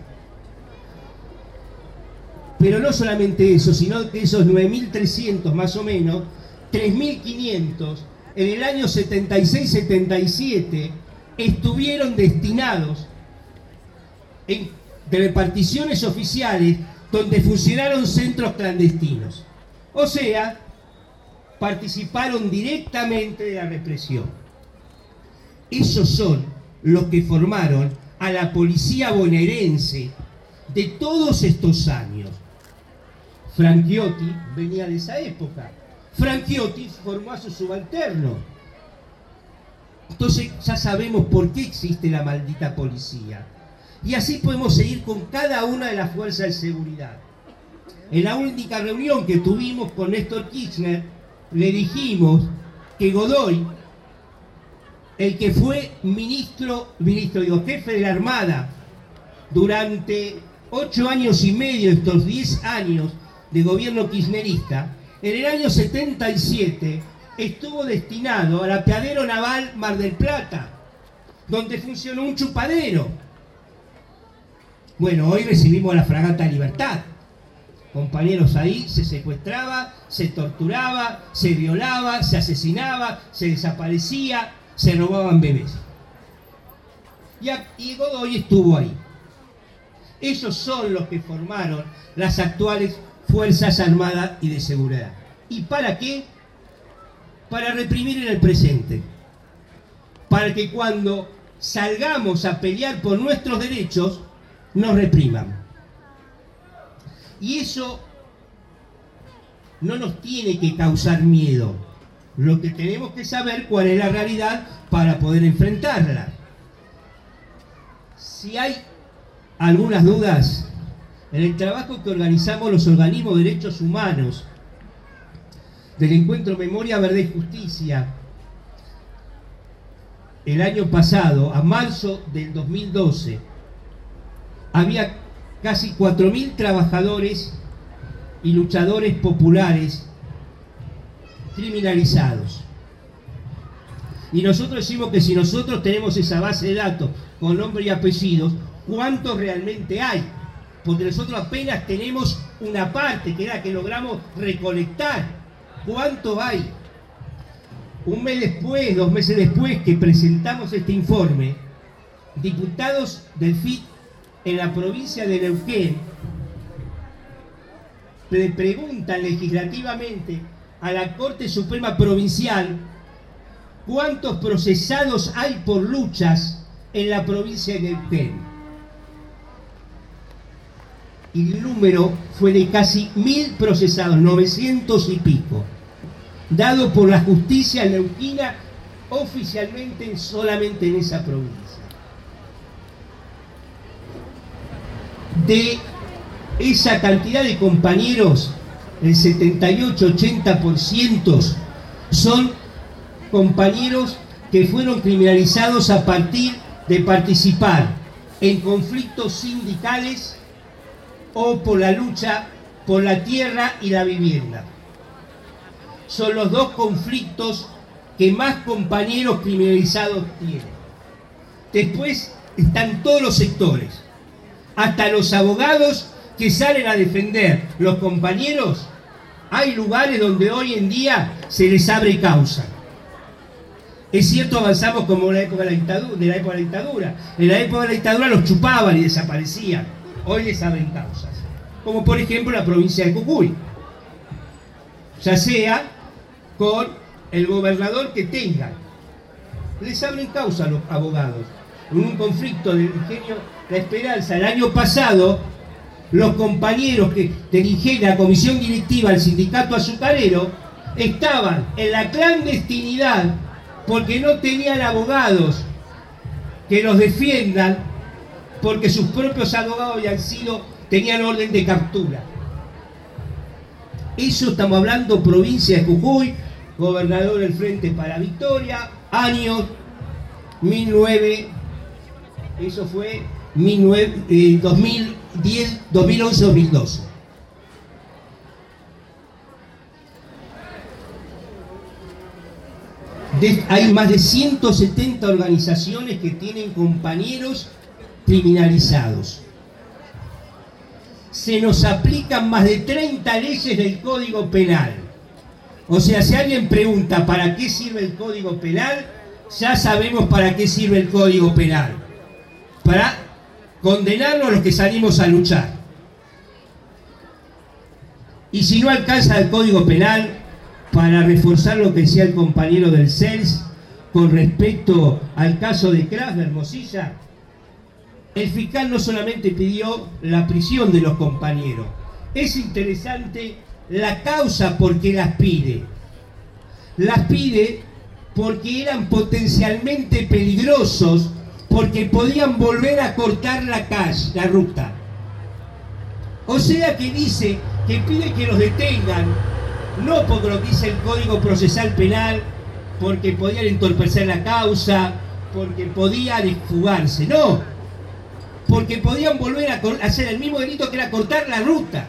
Pero no solamente eso, sino que esos nueve mil trescientos más o menos, tres mil quinientos, en el año setenta y seis setenta y siete, estuvieron destinados en de reparticiones oficiales donde funcionaron centros clandestinos. O sea, participaron directamente de la represión. Esos son los que formaron a la policía bonaerense de todos estos años. Franchiotti venía de esa época. Franchiotti formó a su subalterno. Entonces ya sabemos por qué existe la maldita policía. Y así podemos seguir con cada una de las fuerzas de seguridad. En la única reunión que tuvimos con Néstor Kirchner, le dijimos que Godoy, el que fue ministro, ministro digo, jefe de la Armada durante ocho años y medio, estos diez años de gobierno kirchnerista, en el año setenta y siete estuvo destinado al apeadero naval Mar del Plata, donde funcionó un chupadero. Bueno, hoy recibimos la fragata Libertad. Compañeros, ahí se secuestraba, se torturaba, se violaba, se asesinaba, se desaparecía, se robaban bebés. Y, a, y Godoy estuvo ahí. Ellos son los que formaron las actuales Fuerzas Armadas y de Seguridad. ¿Y para qué? Para reprimir en el presente. Para que cuando salgamos a pelear por nuestros derechos, nos repriman. Y eso no nos tiene que causar miedo. Lo que tenemos que saber cuál es la realidad para poder enfrentarla. Si hay algunas dudas, en el trabajo que organizamos los organismos de derechos humanos del Encuentro Memoria, Verdad y Justicia, el año pasado, a marzo del dos mil doce, había casi cuatro mil trabajadores y luchadores populares criminalizados. Y nosotros decimos que si nosotros tenemos esa base de datos con nombre y apellidos, ¿cuántos realmente hay? Porque nosotros apenas tenemos una parte, que era que logramos recolectar. ¿Cuánto hay? Un mes después, dos meses después que presentamos este informe, diputados del F I T en la provincia de Neuquén le preguntan legislativamente a la Corte Suprema Provincial cuántos procesados hay por luchas en la provincia de Neuquén. Y el número fue de casi mil procesados, novecientos y pico, dado por la justicia neuquina oficialmente solamente en esa provincia. De esa cantidad de compañeros, el setenta y ocho ochenta por ciento son compañeros que fueron criminalizados a partir de participar en conflictos sindicales o por la lucha por la tierra y la vivienda. Son los dos conflictos que más compañeros criminalizados tienen. Después están todos los sectores, hasta los abogados que salen a defender los compañeros. Hay lugares donde hoy en día se les abre causa. Es cierto, avanzamos como en la época de la dictadura, de la época de la dictadura. En la época de la dictadura los chupaban y desaparecían. Hoy les abren causas. Como por ejemplo la provincia de Jujuy. Ya sea con el gobernador que tengan. Les abren causa a los abogados. En un conflicto del ingenio La Esperanza el año pasado, los compañeros que dirigían la comisión directiva del sindicato azucarero estaban en la clandestinidad porque no tenían abogados que los defiendan, porque sus propios abogados habían sido, tenían orden de captura. Eso estamos hablando provincia de Jujuy, gobernador del Frente para Victoria, años mil novecientos, eso fue mil novecientos, eh, dos mil diez, dos mil once, dos mil doce. De, hay más de ciento setenta organizaciones que tienen compañeros criminalizados. Se nos aplican más de treinta leyes del Código Penal. O sea, si alguien pregunta para qué sirve el Código Penal, ya sabemos para qué sirve el Código Penal. Para condenarnos a los que salimos a luchar. Y si no alcanza el Código Penal, para reforzar lo que decía el compañero del C E L S con respecto al caso de Cras de Hermosilla, el fiscal no solamente pidió la prisión de los compañeros, es interesante la causa por qué las pide. Las pide porque eran potencialmente peligrosos, porque podían volver a cortar la calle, la ruta. O sea que dice que pide que los detengan, no por lo que dice el Código Procesal Penal, porque podían entorpecer la causa, porque podían fugarse, no, porque podían volver a hacer el mismo delito que era cortar la ruta.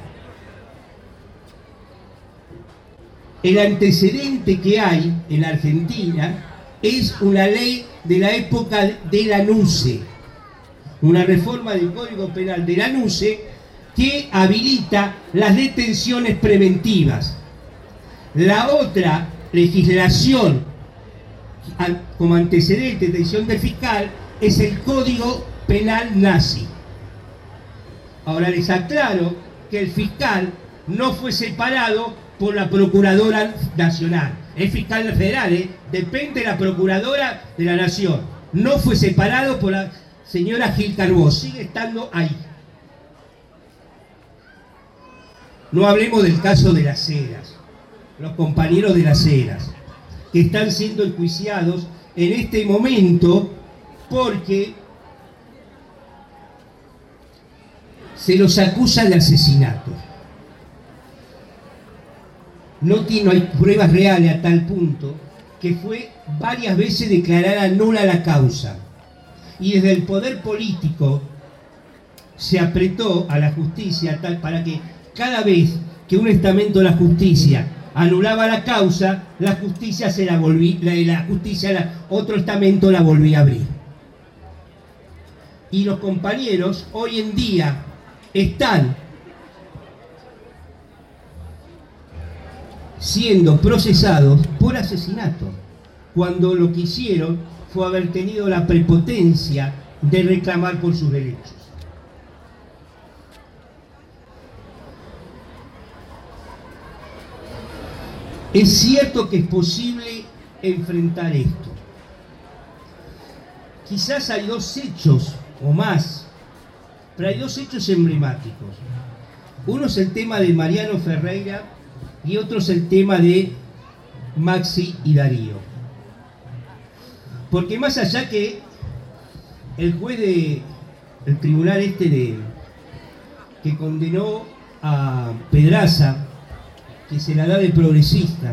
El antecedente que hay en Argentina es una ley de la época de Lanuse, una reforma del Código Penal de Lanuse que habilita las detenciones preventivas. La otra legislación como antecedente de detención del fiscal es el Código Penal nazi. Ahora les aclaro que el fiscal no fue separado por la Procuradora Nacional. Es fiscal federal, ¿eh? Depende de la Procuradora de la Nación. No fue separado por la señora Gil Carbó, sigue estando ahí. No hablemos del caso de Las Heras. Los compañeros de Las Heras, que están siendo enjuiciados en este momento porque se los acusa de asesinato. No, tiene, no hay pruebas reales a tal punto que fue varias veces declarada nula la causa. Y desde el poder político se apretó a la justicia tal para que cada vez que un estamento de la justicia anulaba la causa, la justicia se la volvía, la, la justicia, la, otro estamento la volvía a abrir. Y los compañeros hoy en día están siendo procesados por asesinato, cuando lo que hicieron fue haber tenido la prepotencia de reclamar por sus derechos. Es cierto que es posible enfrentar esto. Quizás hay dos hechos o más, pero hay dos hechos emblemáticos. Uno es el tema de Mariano Ferreira y otro es el tema de Maxi y Darío. Porque más allá que el juez de el tribunal este de que condenó a Pedraza, que se la da de progresista,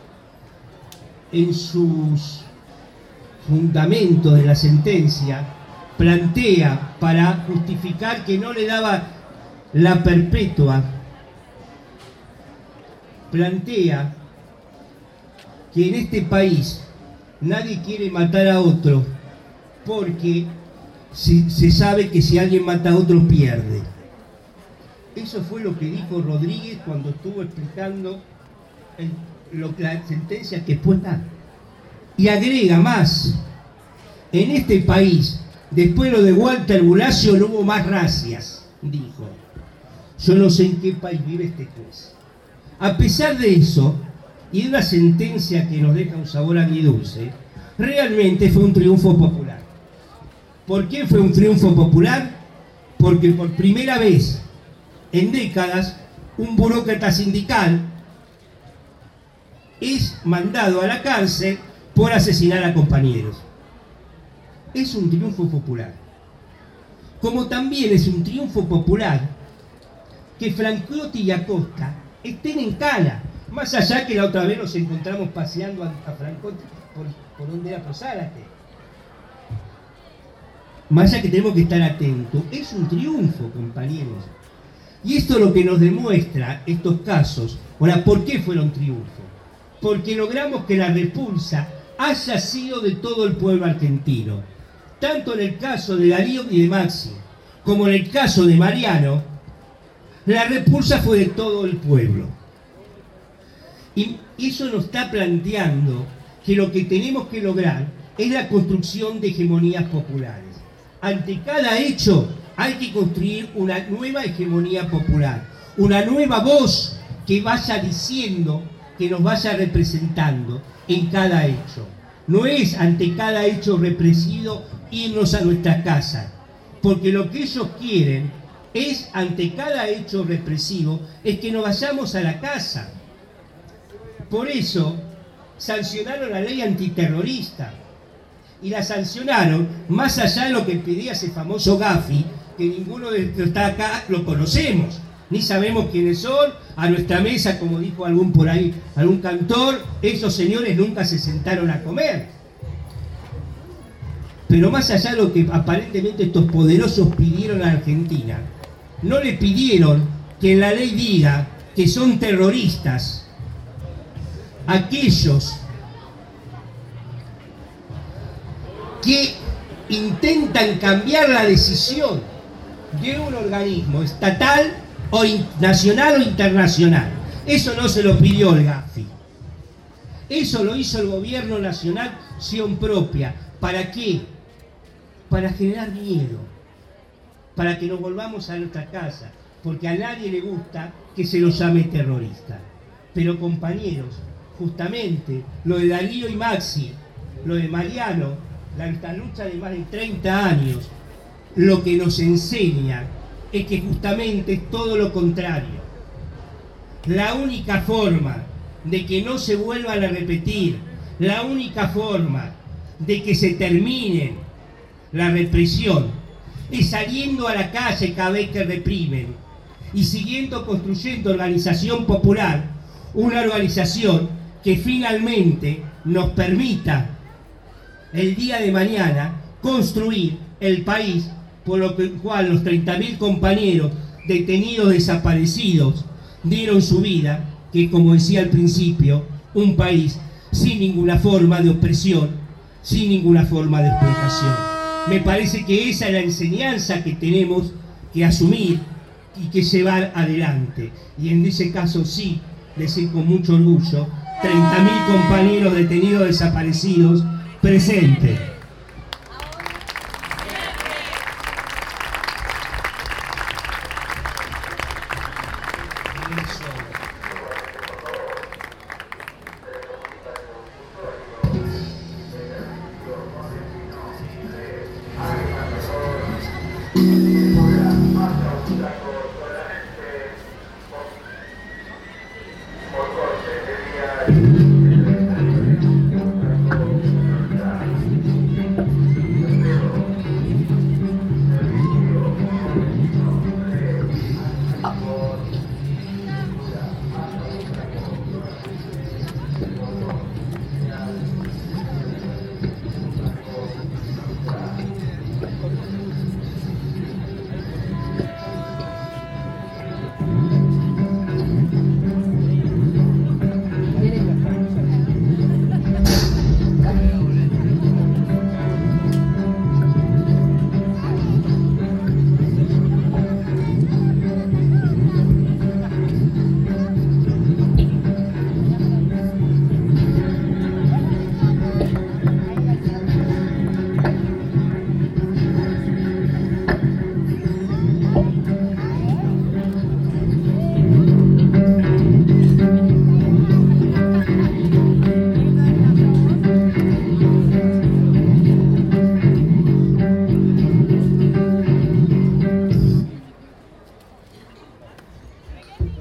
en sus fundamentos de la sentencia, plantea para justificar que no le daba la perpetua, plantea que en este país nadie quiere matar a otro porque si, se sabe que si alguien mata a otro pierde. Eso fue lo que dijo Rodríguez cuando estuvo explicando el, lo, la sentencia que después da. Y agrega más, en este país, después de lo de Walter Bulacio, no hubo más racias, dijo. Yo no sé en qué país vive este juez. A pesar de eso, y de una sentencia que nos deja un sabor agridulce, realmente fue un triunfo popular. ¿Por qué fue un triunfo popular? Porque por primera vez en décadas, un burócrata sindical es mandado a la cárcel por asesinar a compañeros. Es un triunfo popular. Como también es un triunfo popular que Francotti y Acosta estén en Cana, más allá que la otra vez nos encontramos paseando a Francotti por, por donde era por Zárate. Más allá que tenemos que estar atentos, es un triunfo, compañeros. Y esto es lo que nos demuestra estos casos. Ahora, ¿por qué fueron triunfo? Porque logramos que la repulsa haya sido de todo el pueblo argentino. Tanto en el caso de Darío y de Maxi, como en el caso de Mariano, la repulsa fue de todo el pueblo. Y eso nos está planteando que lo que tenemos que lograr es la construcción de hegemonías populares. Ante cada hecho hay que construir una nueva hegemonía popular, una nueva voz que vaya diciendo, que nos vaya representando en cada hecho. No es ante cada hecho represivo irnos a nuestra casa, porque lo que ellos quieren es, ante cada hecho represivo, es que nos vayamos a la casa. Por eso sancionaron la ley antiterrorista, y la sancionaron más allá de lo que pedía ese famoso Gafi, que ninguno de los que está acá lo conocemos, ni sabemos quiénes son. A nuestra mesa, como dijo algún por ahí, algún cantor, esos señores nunca se sentaron a comer. Pero más allá de lo que aparentemente estos poderosos pidieron a Argentina, no le pidieron que en la ley diga que son terroristas aquellos que intentan cambiar la decisión de un organismo estatal o nacional o internacional. Eso no se lo pidió el Gafi. Eso lo hizo el gobierno nacional, acción propia. ¿Para qué? Para generar miedo, para que nos volvamos a nuestra casa, porque a nadie le gusta que se lo llame terrorista. Pero compañeros, justamente lo de Darío y Maxi, lo de Mariano, la lucha de más de treinta años, lo que nos enseña es que justamente es todo lo contrario. La única forma de que no se vuelvan a repetir, la única forma de que se termine la represión es saliendo a la calle cada vez que reprimen y siguiendo construyendo organización popular, una organización que finalmente nos permita el día de mañana construir el país por lo cual los treinta mil compañeros detenidos desaparecidos dieron su vida, que como decía al principio, un país sin ninguna forma de opresión, sin ninguna forma de explotación. Me parece que esa es la enseñanza que tenemos que asumir y que llevar adelante. Y en ese caso sí, decir con mucho orgullo, treinta mil compañeros detenidos desaparecidos presentes.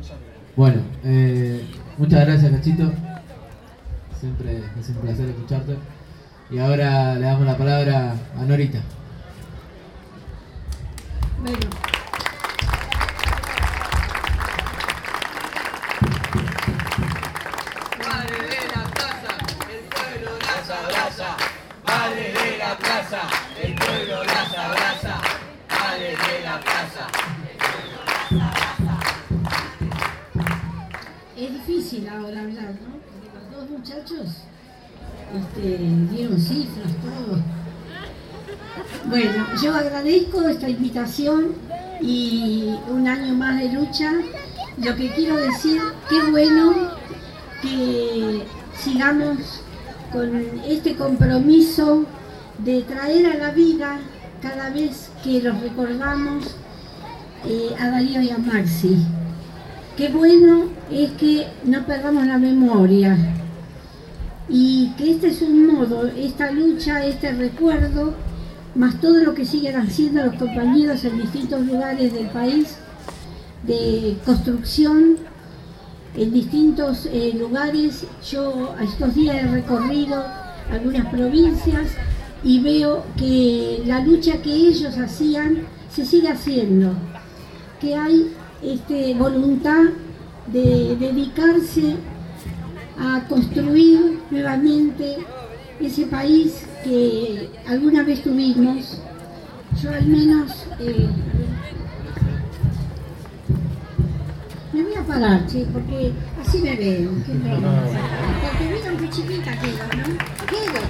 Bueno, eh, muchas gracias, Cachito. Siempre es un placer escucharte. Y ahora le damos la palabra a Norita. Bueno. Madre de la plaza, el pueblo las abraza. Madre de la plaza, el pueblo las abraza. Madre de la plaza, el pueblo las abraza. Es difícil ahora hablar, ¿no? Porque los dos muchachos este, dieron cifras, todo. Bueno, yo agradezco esta invitación y un año más de lucha. Lo que quiero decir, qué bueno que sigamos con este compromiso de traer a la vida cada vez que los recordamos eh, a Darío y a Maxi. Qué bueno es que no perdamos la memoria y que este es un modo, esta lucha, este recuerdo, más todo lo que siguen haciendo los compañeros en distintos lugares del país, de construcción, en distintos eh, lugares. Yo a estos días he recorrido algunas provincias y veo que la lucha que ellos hacían se sigue haciendo, que hay este, voluntad de dedicarse a construir nuevamente ese país que alguna vez tuvimos. Yo al menos eh, me voy a parar, ¿sí? Porque así me ven, qué pena. Porque miren qué chiquita quedo, ¿no? Quedo.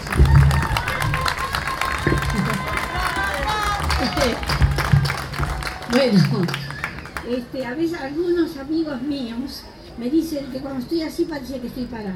Este, bueno, este, a veces algunos amigos míos me dicen que cuando estoy así parece que estoy parado.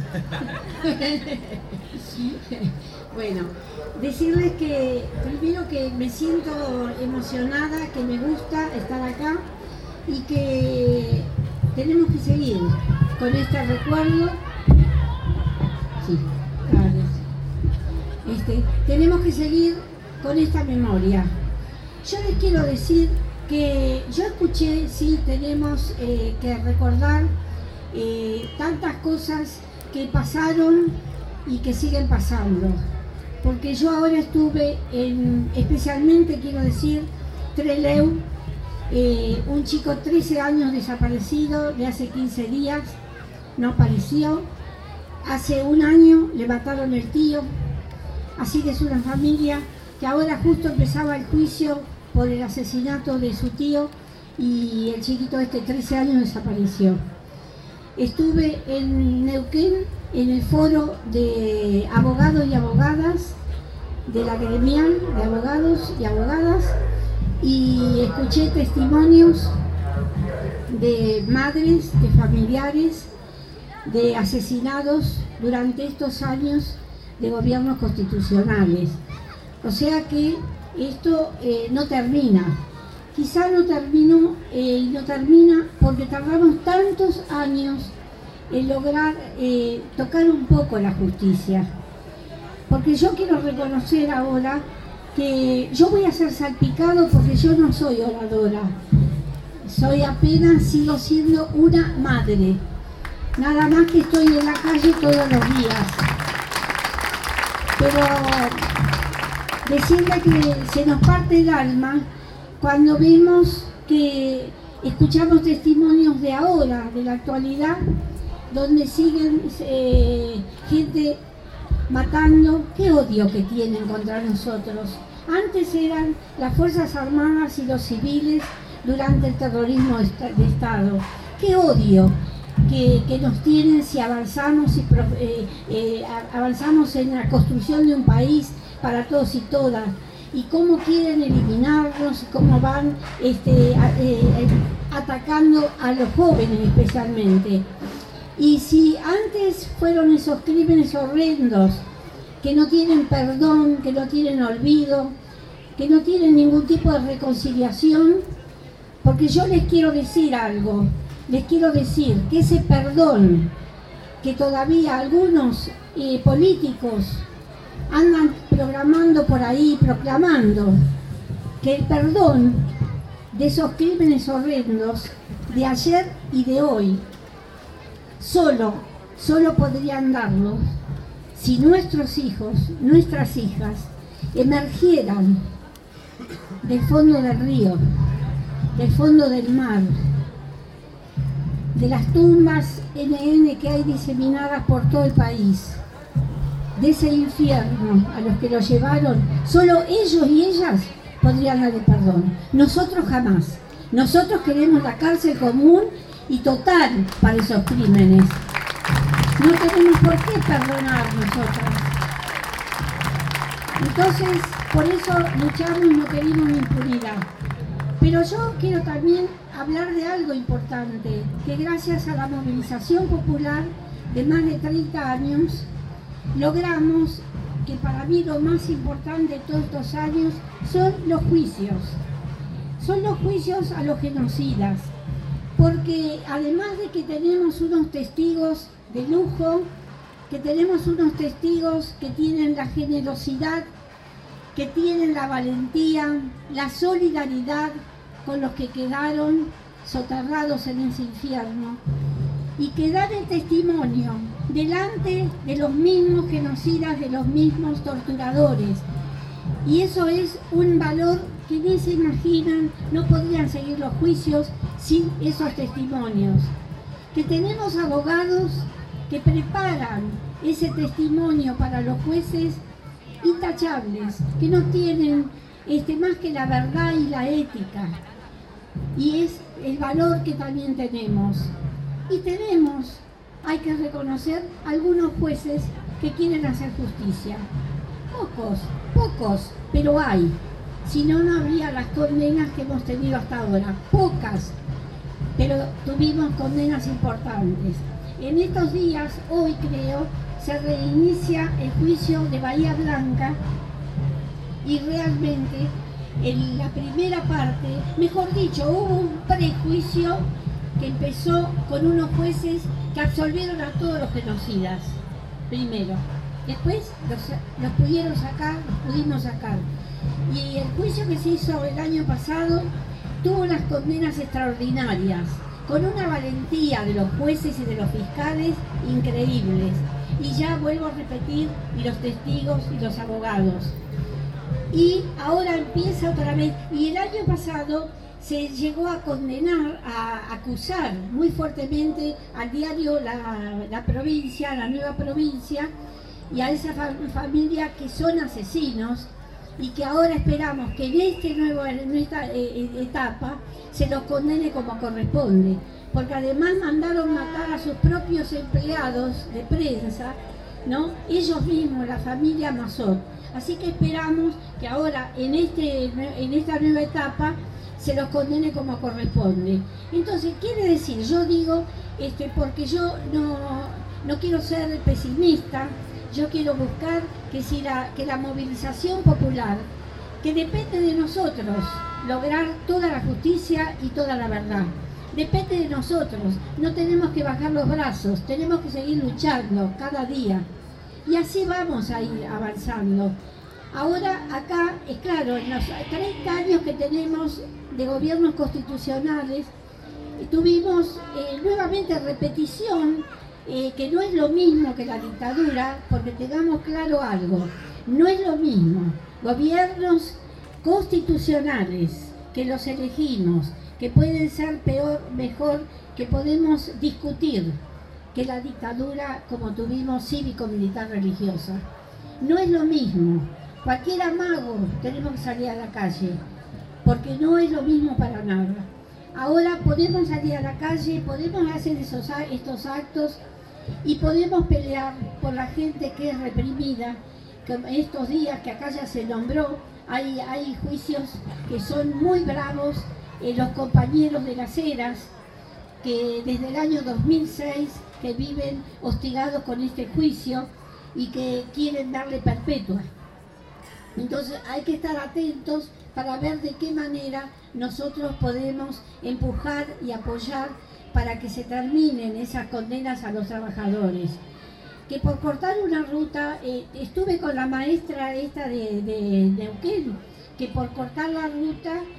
Bueno, decirles que primero que me siento emocionada, que me gusta estar acá y que tenemos que seguir con este recuerdo. Sí, gracias. Este, tenemos que seguir con esta memoria. Yo les quiero decir que yo escuché, sí, tenemos eh, que recordar eh, tantas cosas que pasaron y que siguen pasando. Porque yo ahora estuve en, especialmente quiero decir, Trelew, eh, un chico trece años desaparecido, de hace quince días, no apareció. Hace un año le mataron el tío, así que es una familia que ahora justo empezaba el juicio por el asesinato de su tío y el chiquito este trece años desapareció. Estuve en Neuquén en el foro de abogados y abogadas de la gremial de abogados y abogadas y escuché testimonios de madres, de familiares, de asesinados durante estos años de gobiernos constitucionales. O sea que esto eh, no termina. Quizá no terminó y eh, no termina porque tardamos tantos años en lograr eh, tocar un poco la justicia. Porque yo quiero reconocer ahora que yo voy a ser salpicado porque yo no soy oradora. Soy apenas, sigo siendo una madre. Nada más que estoy en la calle todos los días. Pero decirle que se nos parte el alma cuando vemos que escuchamos testimonios de ahora, de la actualidad, donde siguen eh, gente matando. Qué odio que tienen contra nosotros. Antes eran las Fuerzas Armadas y los civiles durante el terrorismo de Estado. Qué odio que, que nos tienen si avanzamos, si, eh, eh, avanzamos en la construcción de un país para todos y todas. Y cómo quieren eliminarnos, cómo van este, a, eh, atacando a los jóvenes especialmente. Y si antes fueron esos crímenes horrendos que no tienen perdón, que no tienen olvido, que no tienen ningún tipo de reconciliación, porque yo les quiero decir algo, les quiero decir que ese perdón que todavía algunos eh, políticos andan programando por ahí, proclamando, que el perdón de esos crímenes horrendos de ayer y de hoy. Solo, solo podrían darlos si nuestros hijos, nuestras hijas, emergieran del fondo del río, del fondo del mar, de las tumbas ene ene que hay diseminadas por todo el país, de ese infierno a los que los llevaron. Solo ellos y ellas podrían darle perdón. Nosotros jamás. Nosotros queremos la cárcel común y total para esos crímenes. No tenemos por qué perdonar nosotras. Entonces, por eso luchamos y no queremos impunidad. Pero yo quiero también hablar de algo importante, que gracias a la movilización popular de más de treinta años, logramos que para mí lo más importante de todos estos años son los juicios. Son los juicios a los genocidas, porque además de que tenemos unos testigos de lujo, que tenemos unos testigos que tienen la generosidad, que tienen la valentía, la solidaridad con los que quedaron soterrados en ese infierno, y que dan el testimonio delante de los mismos genocidas, de los mismos torturadores. Y eso es un valor que ni se imaginan. No podrían seguir los juicios sin esos testimonios. Que tenemos abogados que preparan ese testimonio para los jueces intachables, que no tienen este, más que la verdad y la ética. Y es el valor que también tenemos. Y tenemos, hay que reconocer, algunos jueces que quieren hacer justicia. Pocos, pocos, pero hay. Si no, no habría las condenas que hemos tenido hasta ahora. Pocas, pero tuvimos condenas importantes. En estos días, hoy creo, se reinicia el juicio de Bahía Blanca y realmente en la primera parte, mejor dicho, hubo un prejuicio que empezó con unos jueces que absolvieron a todos los genocidas, primero. Después los, los pudieron sacar, los pudimos sacar. Y el juicio que se hizo el año pasado tuvo unas condenas extraordinarias, con una valentía de los jueces y de los fiscales increíbles. Y ya vuelvo a repetir, y los testigos y los abogados. Y ahora empieza otra vez. Y el año pasado se llegó a condenar, a acusar muy fuertemente al diario La, la Provincia, La Nueva Provincia, y a esa fam familia que son asesinos, y que ahora esperamos que en, este nuevo, en esta eh, etapa se los condene como corresponde, porque además mandaron matar a sus propios empleados de prensa, ¿no? Ellos mismos, la familia Mazot. Así que esperamos que ahora en, este, en esta nueva etapa se los condene como corresponde. Entonces, quiere decir, yo digo, este, porque yo no, no quiero ser pesimista, yo quiero buscar que, si la, que la movilización popular, que depende de nosotros, lograr toda la justicia y toda la verdad. Depende de nosotros, no tenemos que bajar los brazos, tenemos que seguir luchando cada día. Y así vamos a ir avanzando. Ahora acá, es claro, en los treinta años que tenemos de gobiernos constitucionales, tuvimos eh, nuevamente repetición, eh, que no es lo mismo que la dictadura, porque tengamos claro algo, no es lo mismo gobiernos constitucionales que los elegimos, que pueden ser peor, mejor, que podemos discutir, que la dictadura como tuvimos cívico-militar religiosa. No es lo mismo. Cualquier amago tenemos que salir a la calle, porque no es lo mismo para nada. Ahora podemos salir a la calle, podemos hacer esos, estos actos y podemos pelear por la gente que es reprimida. Que estos días que acá ya se nombró, hay, hay juicios que son muy bravos, eh, los compañeros de las Heras, que desde el año dos mil seis que viven hostigados con este juicio y que quieren darle perpetua. Entonces hay que estar atentos para ver de qué manera nosotros podemos empujar y apoyar para que se terminen esas condenas a los trabajadores. Que por cortar una ruta, eh, estuve con la maestra esta de, de, de Neuquén, que por cortar la ruta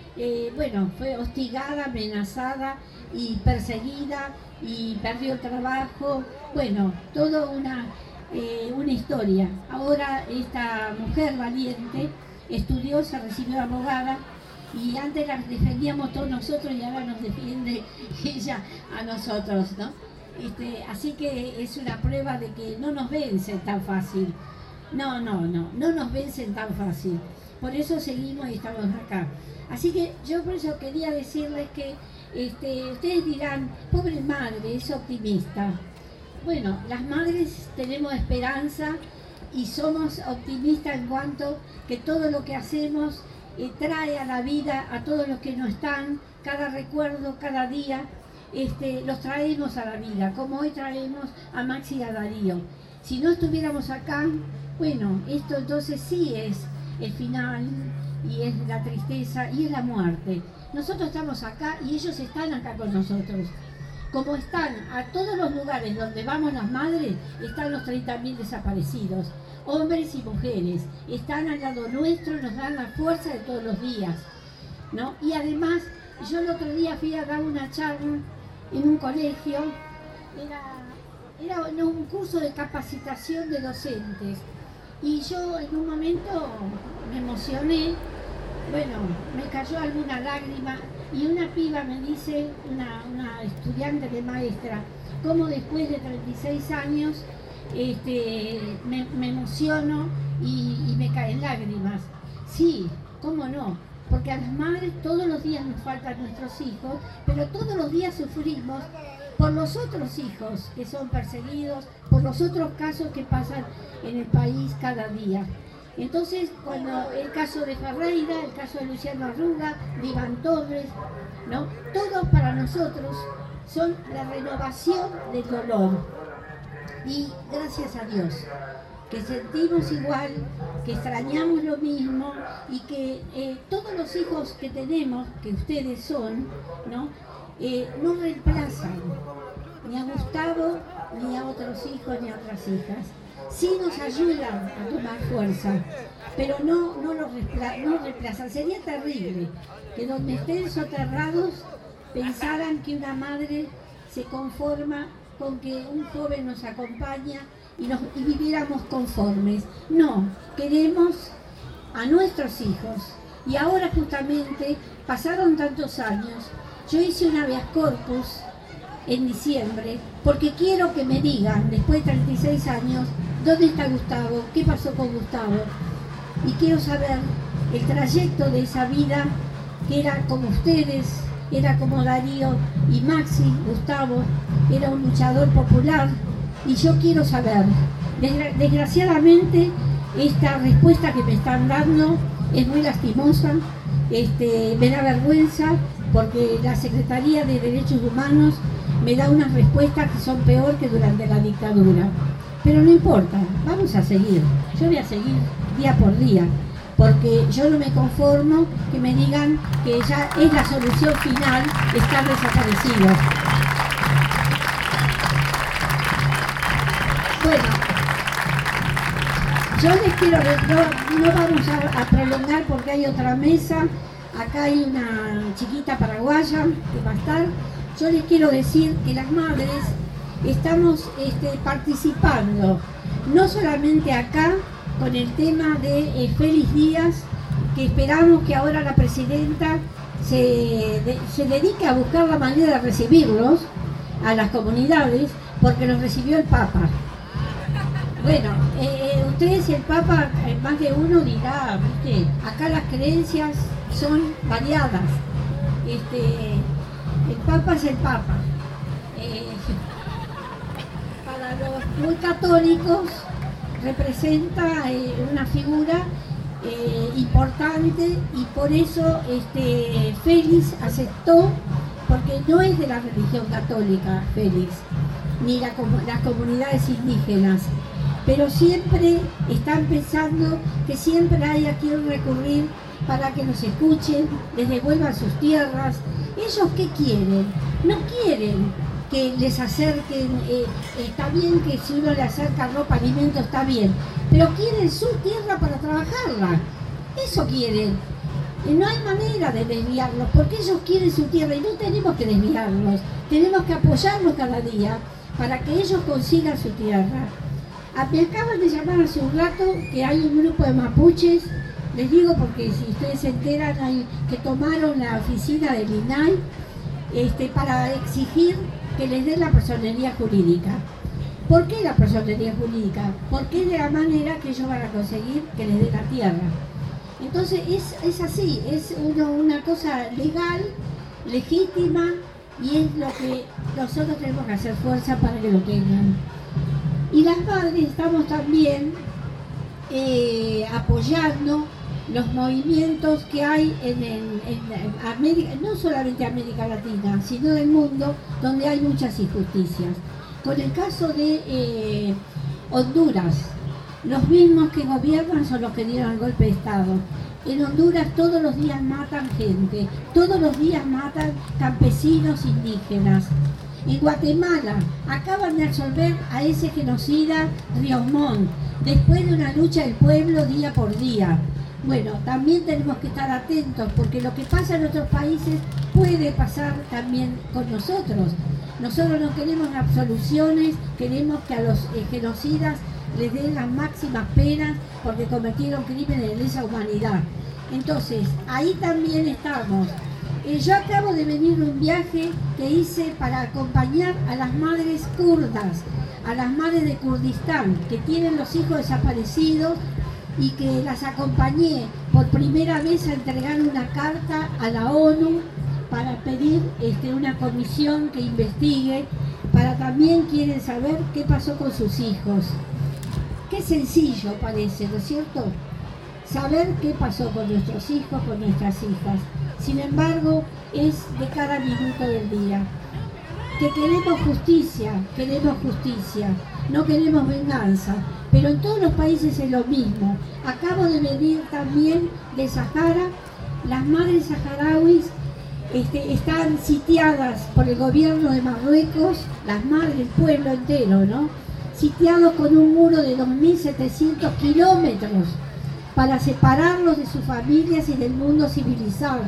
eh, bueno, fue hostigada, amenazada y perseguida y perdió el trabajo, bueno, toda una, eh, una historia. Ahora esta mujer valiente estudió, se recibió de abogada y antes la defendíamos todos nosotros y ahora nos defiende ella a nosotros, ¿no? Este, así que es una prueba de que no nos vencen tan fácil. No, no, no, no nos vencen tan fácil. Por eso seguimos y estamos acá. Así que yo por eso quería decirles que este, ustedes dirán, pobre madre, es optimista. Bueno, las madres tenemos esperanza y somos optimistas en cuanto que todo lo que hacemos eh, trae a la vida a todos los que no están, cada recuerdo, cada día, este, los traemos a la vida, como hoy traemos a Maxi y a Darío. Si no estuviéramos acá, bueno, esto entonces sí es el final y es la tristeza y es la muerte. Nosotros estamos acá y ellos están acá con nosotros. Como están a todos los lugares donde vamos las madres, están los treinta mil desaparecidos, hombres y mujeres, están al lado nuestro, nos dan la fuerza de todos los días, ¿no? Y además, yo el otro día fui a dar una charla en un colegio, era, era no, un curso de capacitación de docentes, y yo en un momento me emocioné, bueno, me cayó alguna lágrima, y una piba me dice, una, una estudiante de maestra, cómo después de treinta y seis años este, me, me emociono y, y me caen lágrimas. Sí, cómo no, porque a las madres todos los días nos faltan nuestros hijos, pero todos los días sufrimos por los otros hijos que son perseguidos, por los otros casos que pasan en el país cada día. Entonces, cuando el caso de Ferreira, el caso de Luciano Arruga, de Iván Torres, ¿no? Todos para nosotros son la renovación del dolor. Y gracias a Dios, que sentimos igual, que extrañamos lo mismo y que eh, todos los hijos que tenemos, que ustedes son, ¿no? Eh, no reemplazan ni a Gustavo, ni a otros hijos, ni a otras hijas. Sí nos ayudan a tomar fuerza, pero no, no los repla no reemplazan. Sería terrible que donde estén soterrados pensaran que una madre se conforma con que un joven nos acompaña y, nos, y viviéramos conformes. No, queremos a nuestros hijos. Y ahora justamente pasaron tantos años. Yo hice un habeas corpus en diciembre porque quiero que me digan, después de treinta y seis años, ¿dónde está Gustavo? ¿Qué pasó con Gustavo? Y quiero saber el trayecto de esa vida que era como ustedes, era como Darío y Maxi. Gustavo era un luchador popular y yo quiero saber. Desgra desgraciadamente esta respuesta que me están dando es muy lastimosa, este, me da vergüenza porque la Secretaría de Derechos Humanos me da unas respuestas que son peor que durante la dictadura. Pero no importa, vamos a seguir. Yo voy a seguir día por día, porque yo no me conformo que me digan que ya es la solución final estar desaparecidos. Bueno, yo les quiero, no, no vamos a, a prolongar porque hay otra mesa. Acá hay una chiquita paraguaya que va a estar. Yo les quiero decir que las madres estamos este, participando, no solamente acá, con el tema de eh, Félix Díaz, que esperamos que ahora la presidenta se, de, se dedique a buscar la manera de recibirlos a las comunidades, porque los recibió el Papa. Bueno, eh, ustedes y el Papa, eh, más de uno dirá, ¿viste? Acá las creencias son variadas. Este, el Papa es el Papa. Eh, para los muy católicos representa eh, una figura eh, importante y por eso este, Félix aceptó, porque no es de la religión católica Félix, ni la, las comunidades indígenas, pero siempre están pensando que siempre hay a quien recurrir para que los escuchen, les devuelvan sus tierras. ¿Ellos qué quieren? No quieren que les acerquen, eh, está bien que si uno le acerca ropa, alimento, está bien, pero quieren su tierra para trabajarla, eso quieren. Y no hay manera de desviarlos, porque ellos quieren su tierra y no tenemos que desviarlos. Tenemos que apoyarlos cada día para que ellos consigan su tierra. Me acaban de llamar hace un rato que hay un grupo de mapuches, les digo porque si ustedes se enteran, hay, que tomaron la oficina del I N A I este, para exigir que les den la personería jurídica. ¿Por qué la personería jurídica? Porque es de la manera que ellos van a conseguir que les den la tierra. Entonces es, es así, es uno, una cosa legal, legítima, y es lo que nosotros tenemos que hacer fuerza para que lo tengan. Y las madres estamos también eh, apoyando los movimientos que hay en, el, en América, no solamente América Latina, sino del mundo, donde hay muchas injusticias. Con el caso de eh, Honduras, los mismos que gobiernan son los que dieron el golpe de Estado. En Honduras todos los días matan gente, todos los días matan campesinos indígenas. En Guatemala acaban de absolver a ese genocida Ríos Montt, después de una lucha del pueblo día por día. Bueno, también tenemos que estar atentos, porque lo que pasa en otros países puede pasar también con nosotros. Nosotros no queremos absoluciones, queremos que a los eh, genocidas les den las máximas penas porque cometieron crímenes de lesa humanidad. Entonces, ahí también estamos. Eh, yo acabo de venir de un viaje que hice para acompañar a las madres kurdas, a las madres de Kurdistán, que tienen los hijos desaparecidos, y que las acompañé por primera vez a entregar una carta a la ONU para pedir este, una comisión que investigue, para también quieren saber qué pasó con sus hijos. Qué sencillo parece, ¿no es cierto? Saber qué pasó con nuestros hijos, con nuestras hijas. Sin embargo, es de cada minuto del día. Que queremos justicia, queremos justicia, no queremos venganza, pero en todos los países es lo mismo. Acabo de venir también de Sahara, las madres saharauis este, están sitiadas por el gobierno de Marruecos, las madres del pueblo entero, ¿no? Sitiados con un muro de dos mil setecientos kilómetros para separarlos de sus familias y del mundo civilizado.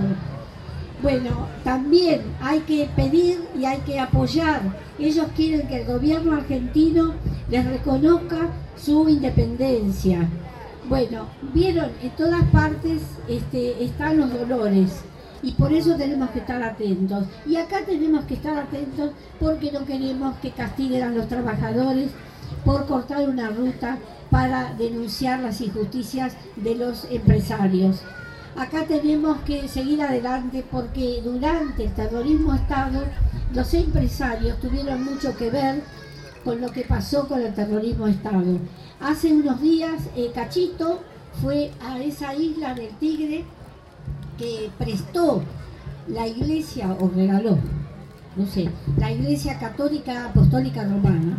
Bueno, también hay que pedir y hay que apoyar. Ellos quieren que el gobierno argentino les reconozca su independencia. Bueno, vieron, en todas partes este, están los dolores y por eso tenemos que estar atentos. Y acá tenemos que estar atentos porque no queremos que castiguen a los trabajadores por cortar una ruta para denunciar las injusticias de los empresarios. Acá tenemos que seguir adelante porque durante el terrorismo Estado los empresarios tuvieron mucho que ver con lo que pasó con el terrorismo Estado. Hace unos días eh, Cachito fue a esa isla del Tigre que prestó la iglesia o regaló, no sé, la iglesia católica apostólica romana.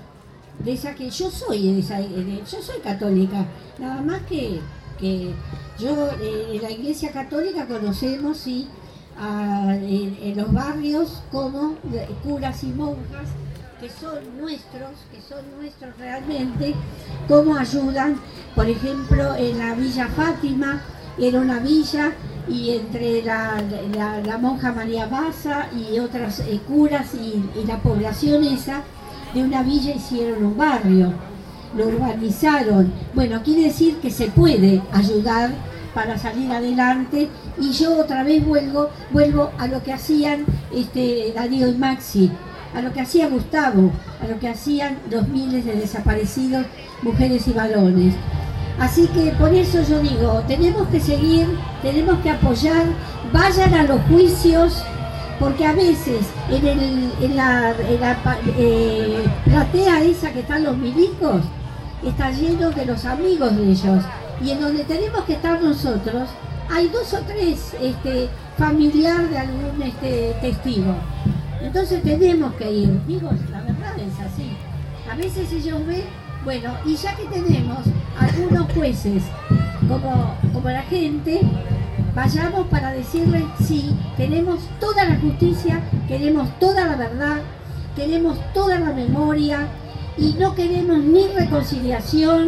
De esa que yo soy, de esa, de, yo soy católica, nada más que, que yo eh, en la iglesia católica conocemos sí, a, en, en los barrios como curas y monjas que son nuestros, que son nuestros realmente, cómo ayudan, por ejemplo en la Villa Fátima, era una villa y entre la, la, la monja María Baza y otras eh, curas y, y la población esa, de una villa hicieron un barrio, lo urbanizaron. Bueno, quiere decir que se puede ayudar para salir adelante y yo otra vez vuelvo, vuelvo a lo que hacían este, Darío y Maxi, a lo que hacía Gustavo, a lo que hacían los miles de desaparecidos, mujeres y varones. Así que por eso yo digo, tenemos que seguir, tenemos que apoyar, vayan a los juicios, porque a veces en, el, en la, en la eh, platea esa que están los milicos, está lleno de los amigos de ellos. Y en donde tenemos que estar nosotros, hay dos o tres este, familiar de algún este, testigo. Entonces tenemos que ir. Digo, la verdad es así. A veces ellos ven, bueno, y ya que tenemos algunos jueces como, como la gente, vayamos para decirles, sí, queremos toda la justicia, queremos toda la verdad, queremos toda la memoria y no queremos ni reconciliación,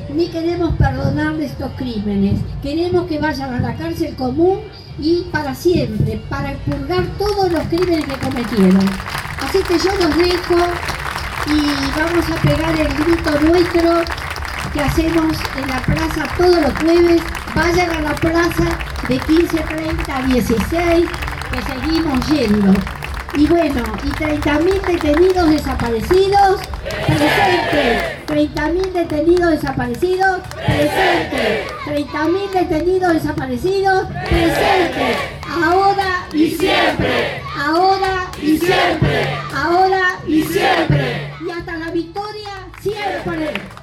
ni queremos perdonarle estos crímenes. Queremos que vayan a la cárcel común y para siempre, para expurgar todos los crímenes que cometieron. Así que yo los dejo y vamos a pegar el grito nuestro que hacemos en la plaza todos los jueves. Vayan a la plaza de quince treinta a dieciséis, que seguimos yendo. Y bueno, y treinta mil detenidos desaparecidos, presente. treinta mil detenidos desaparecidos, presente. treinta mil detenidos desaparecidos, presente. Ahora y siempre. Ahora y siempre. Ahora y siempre. Y hasta la victoria siempre.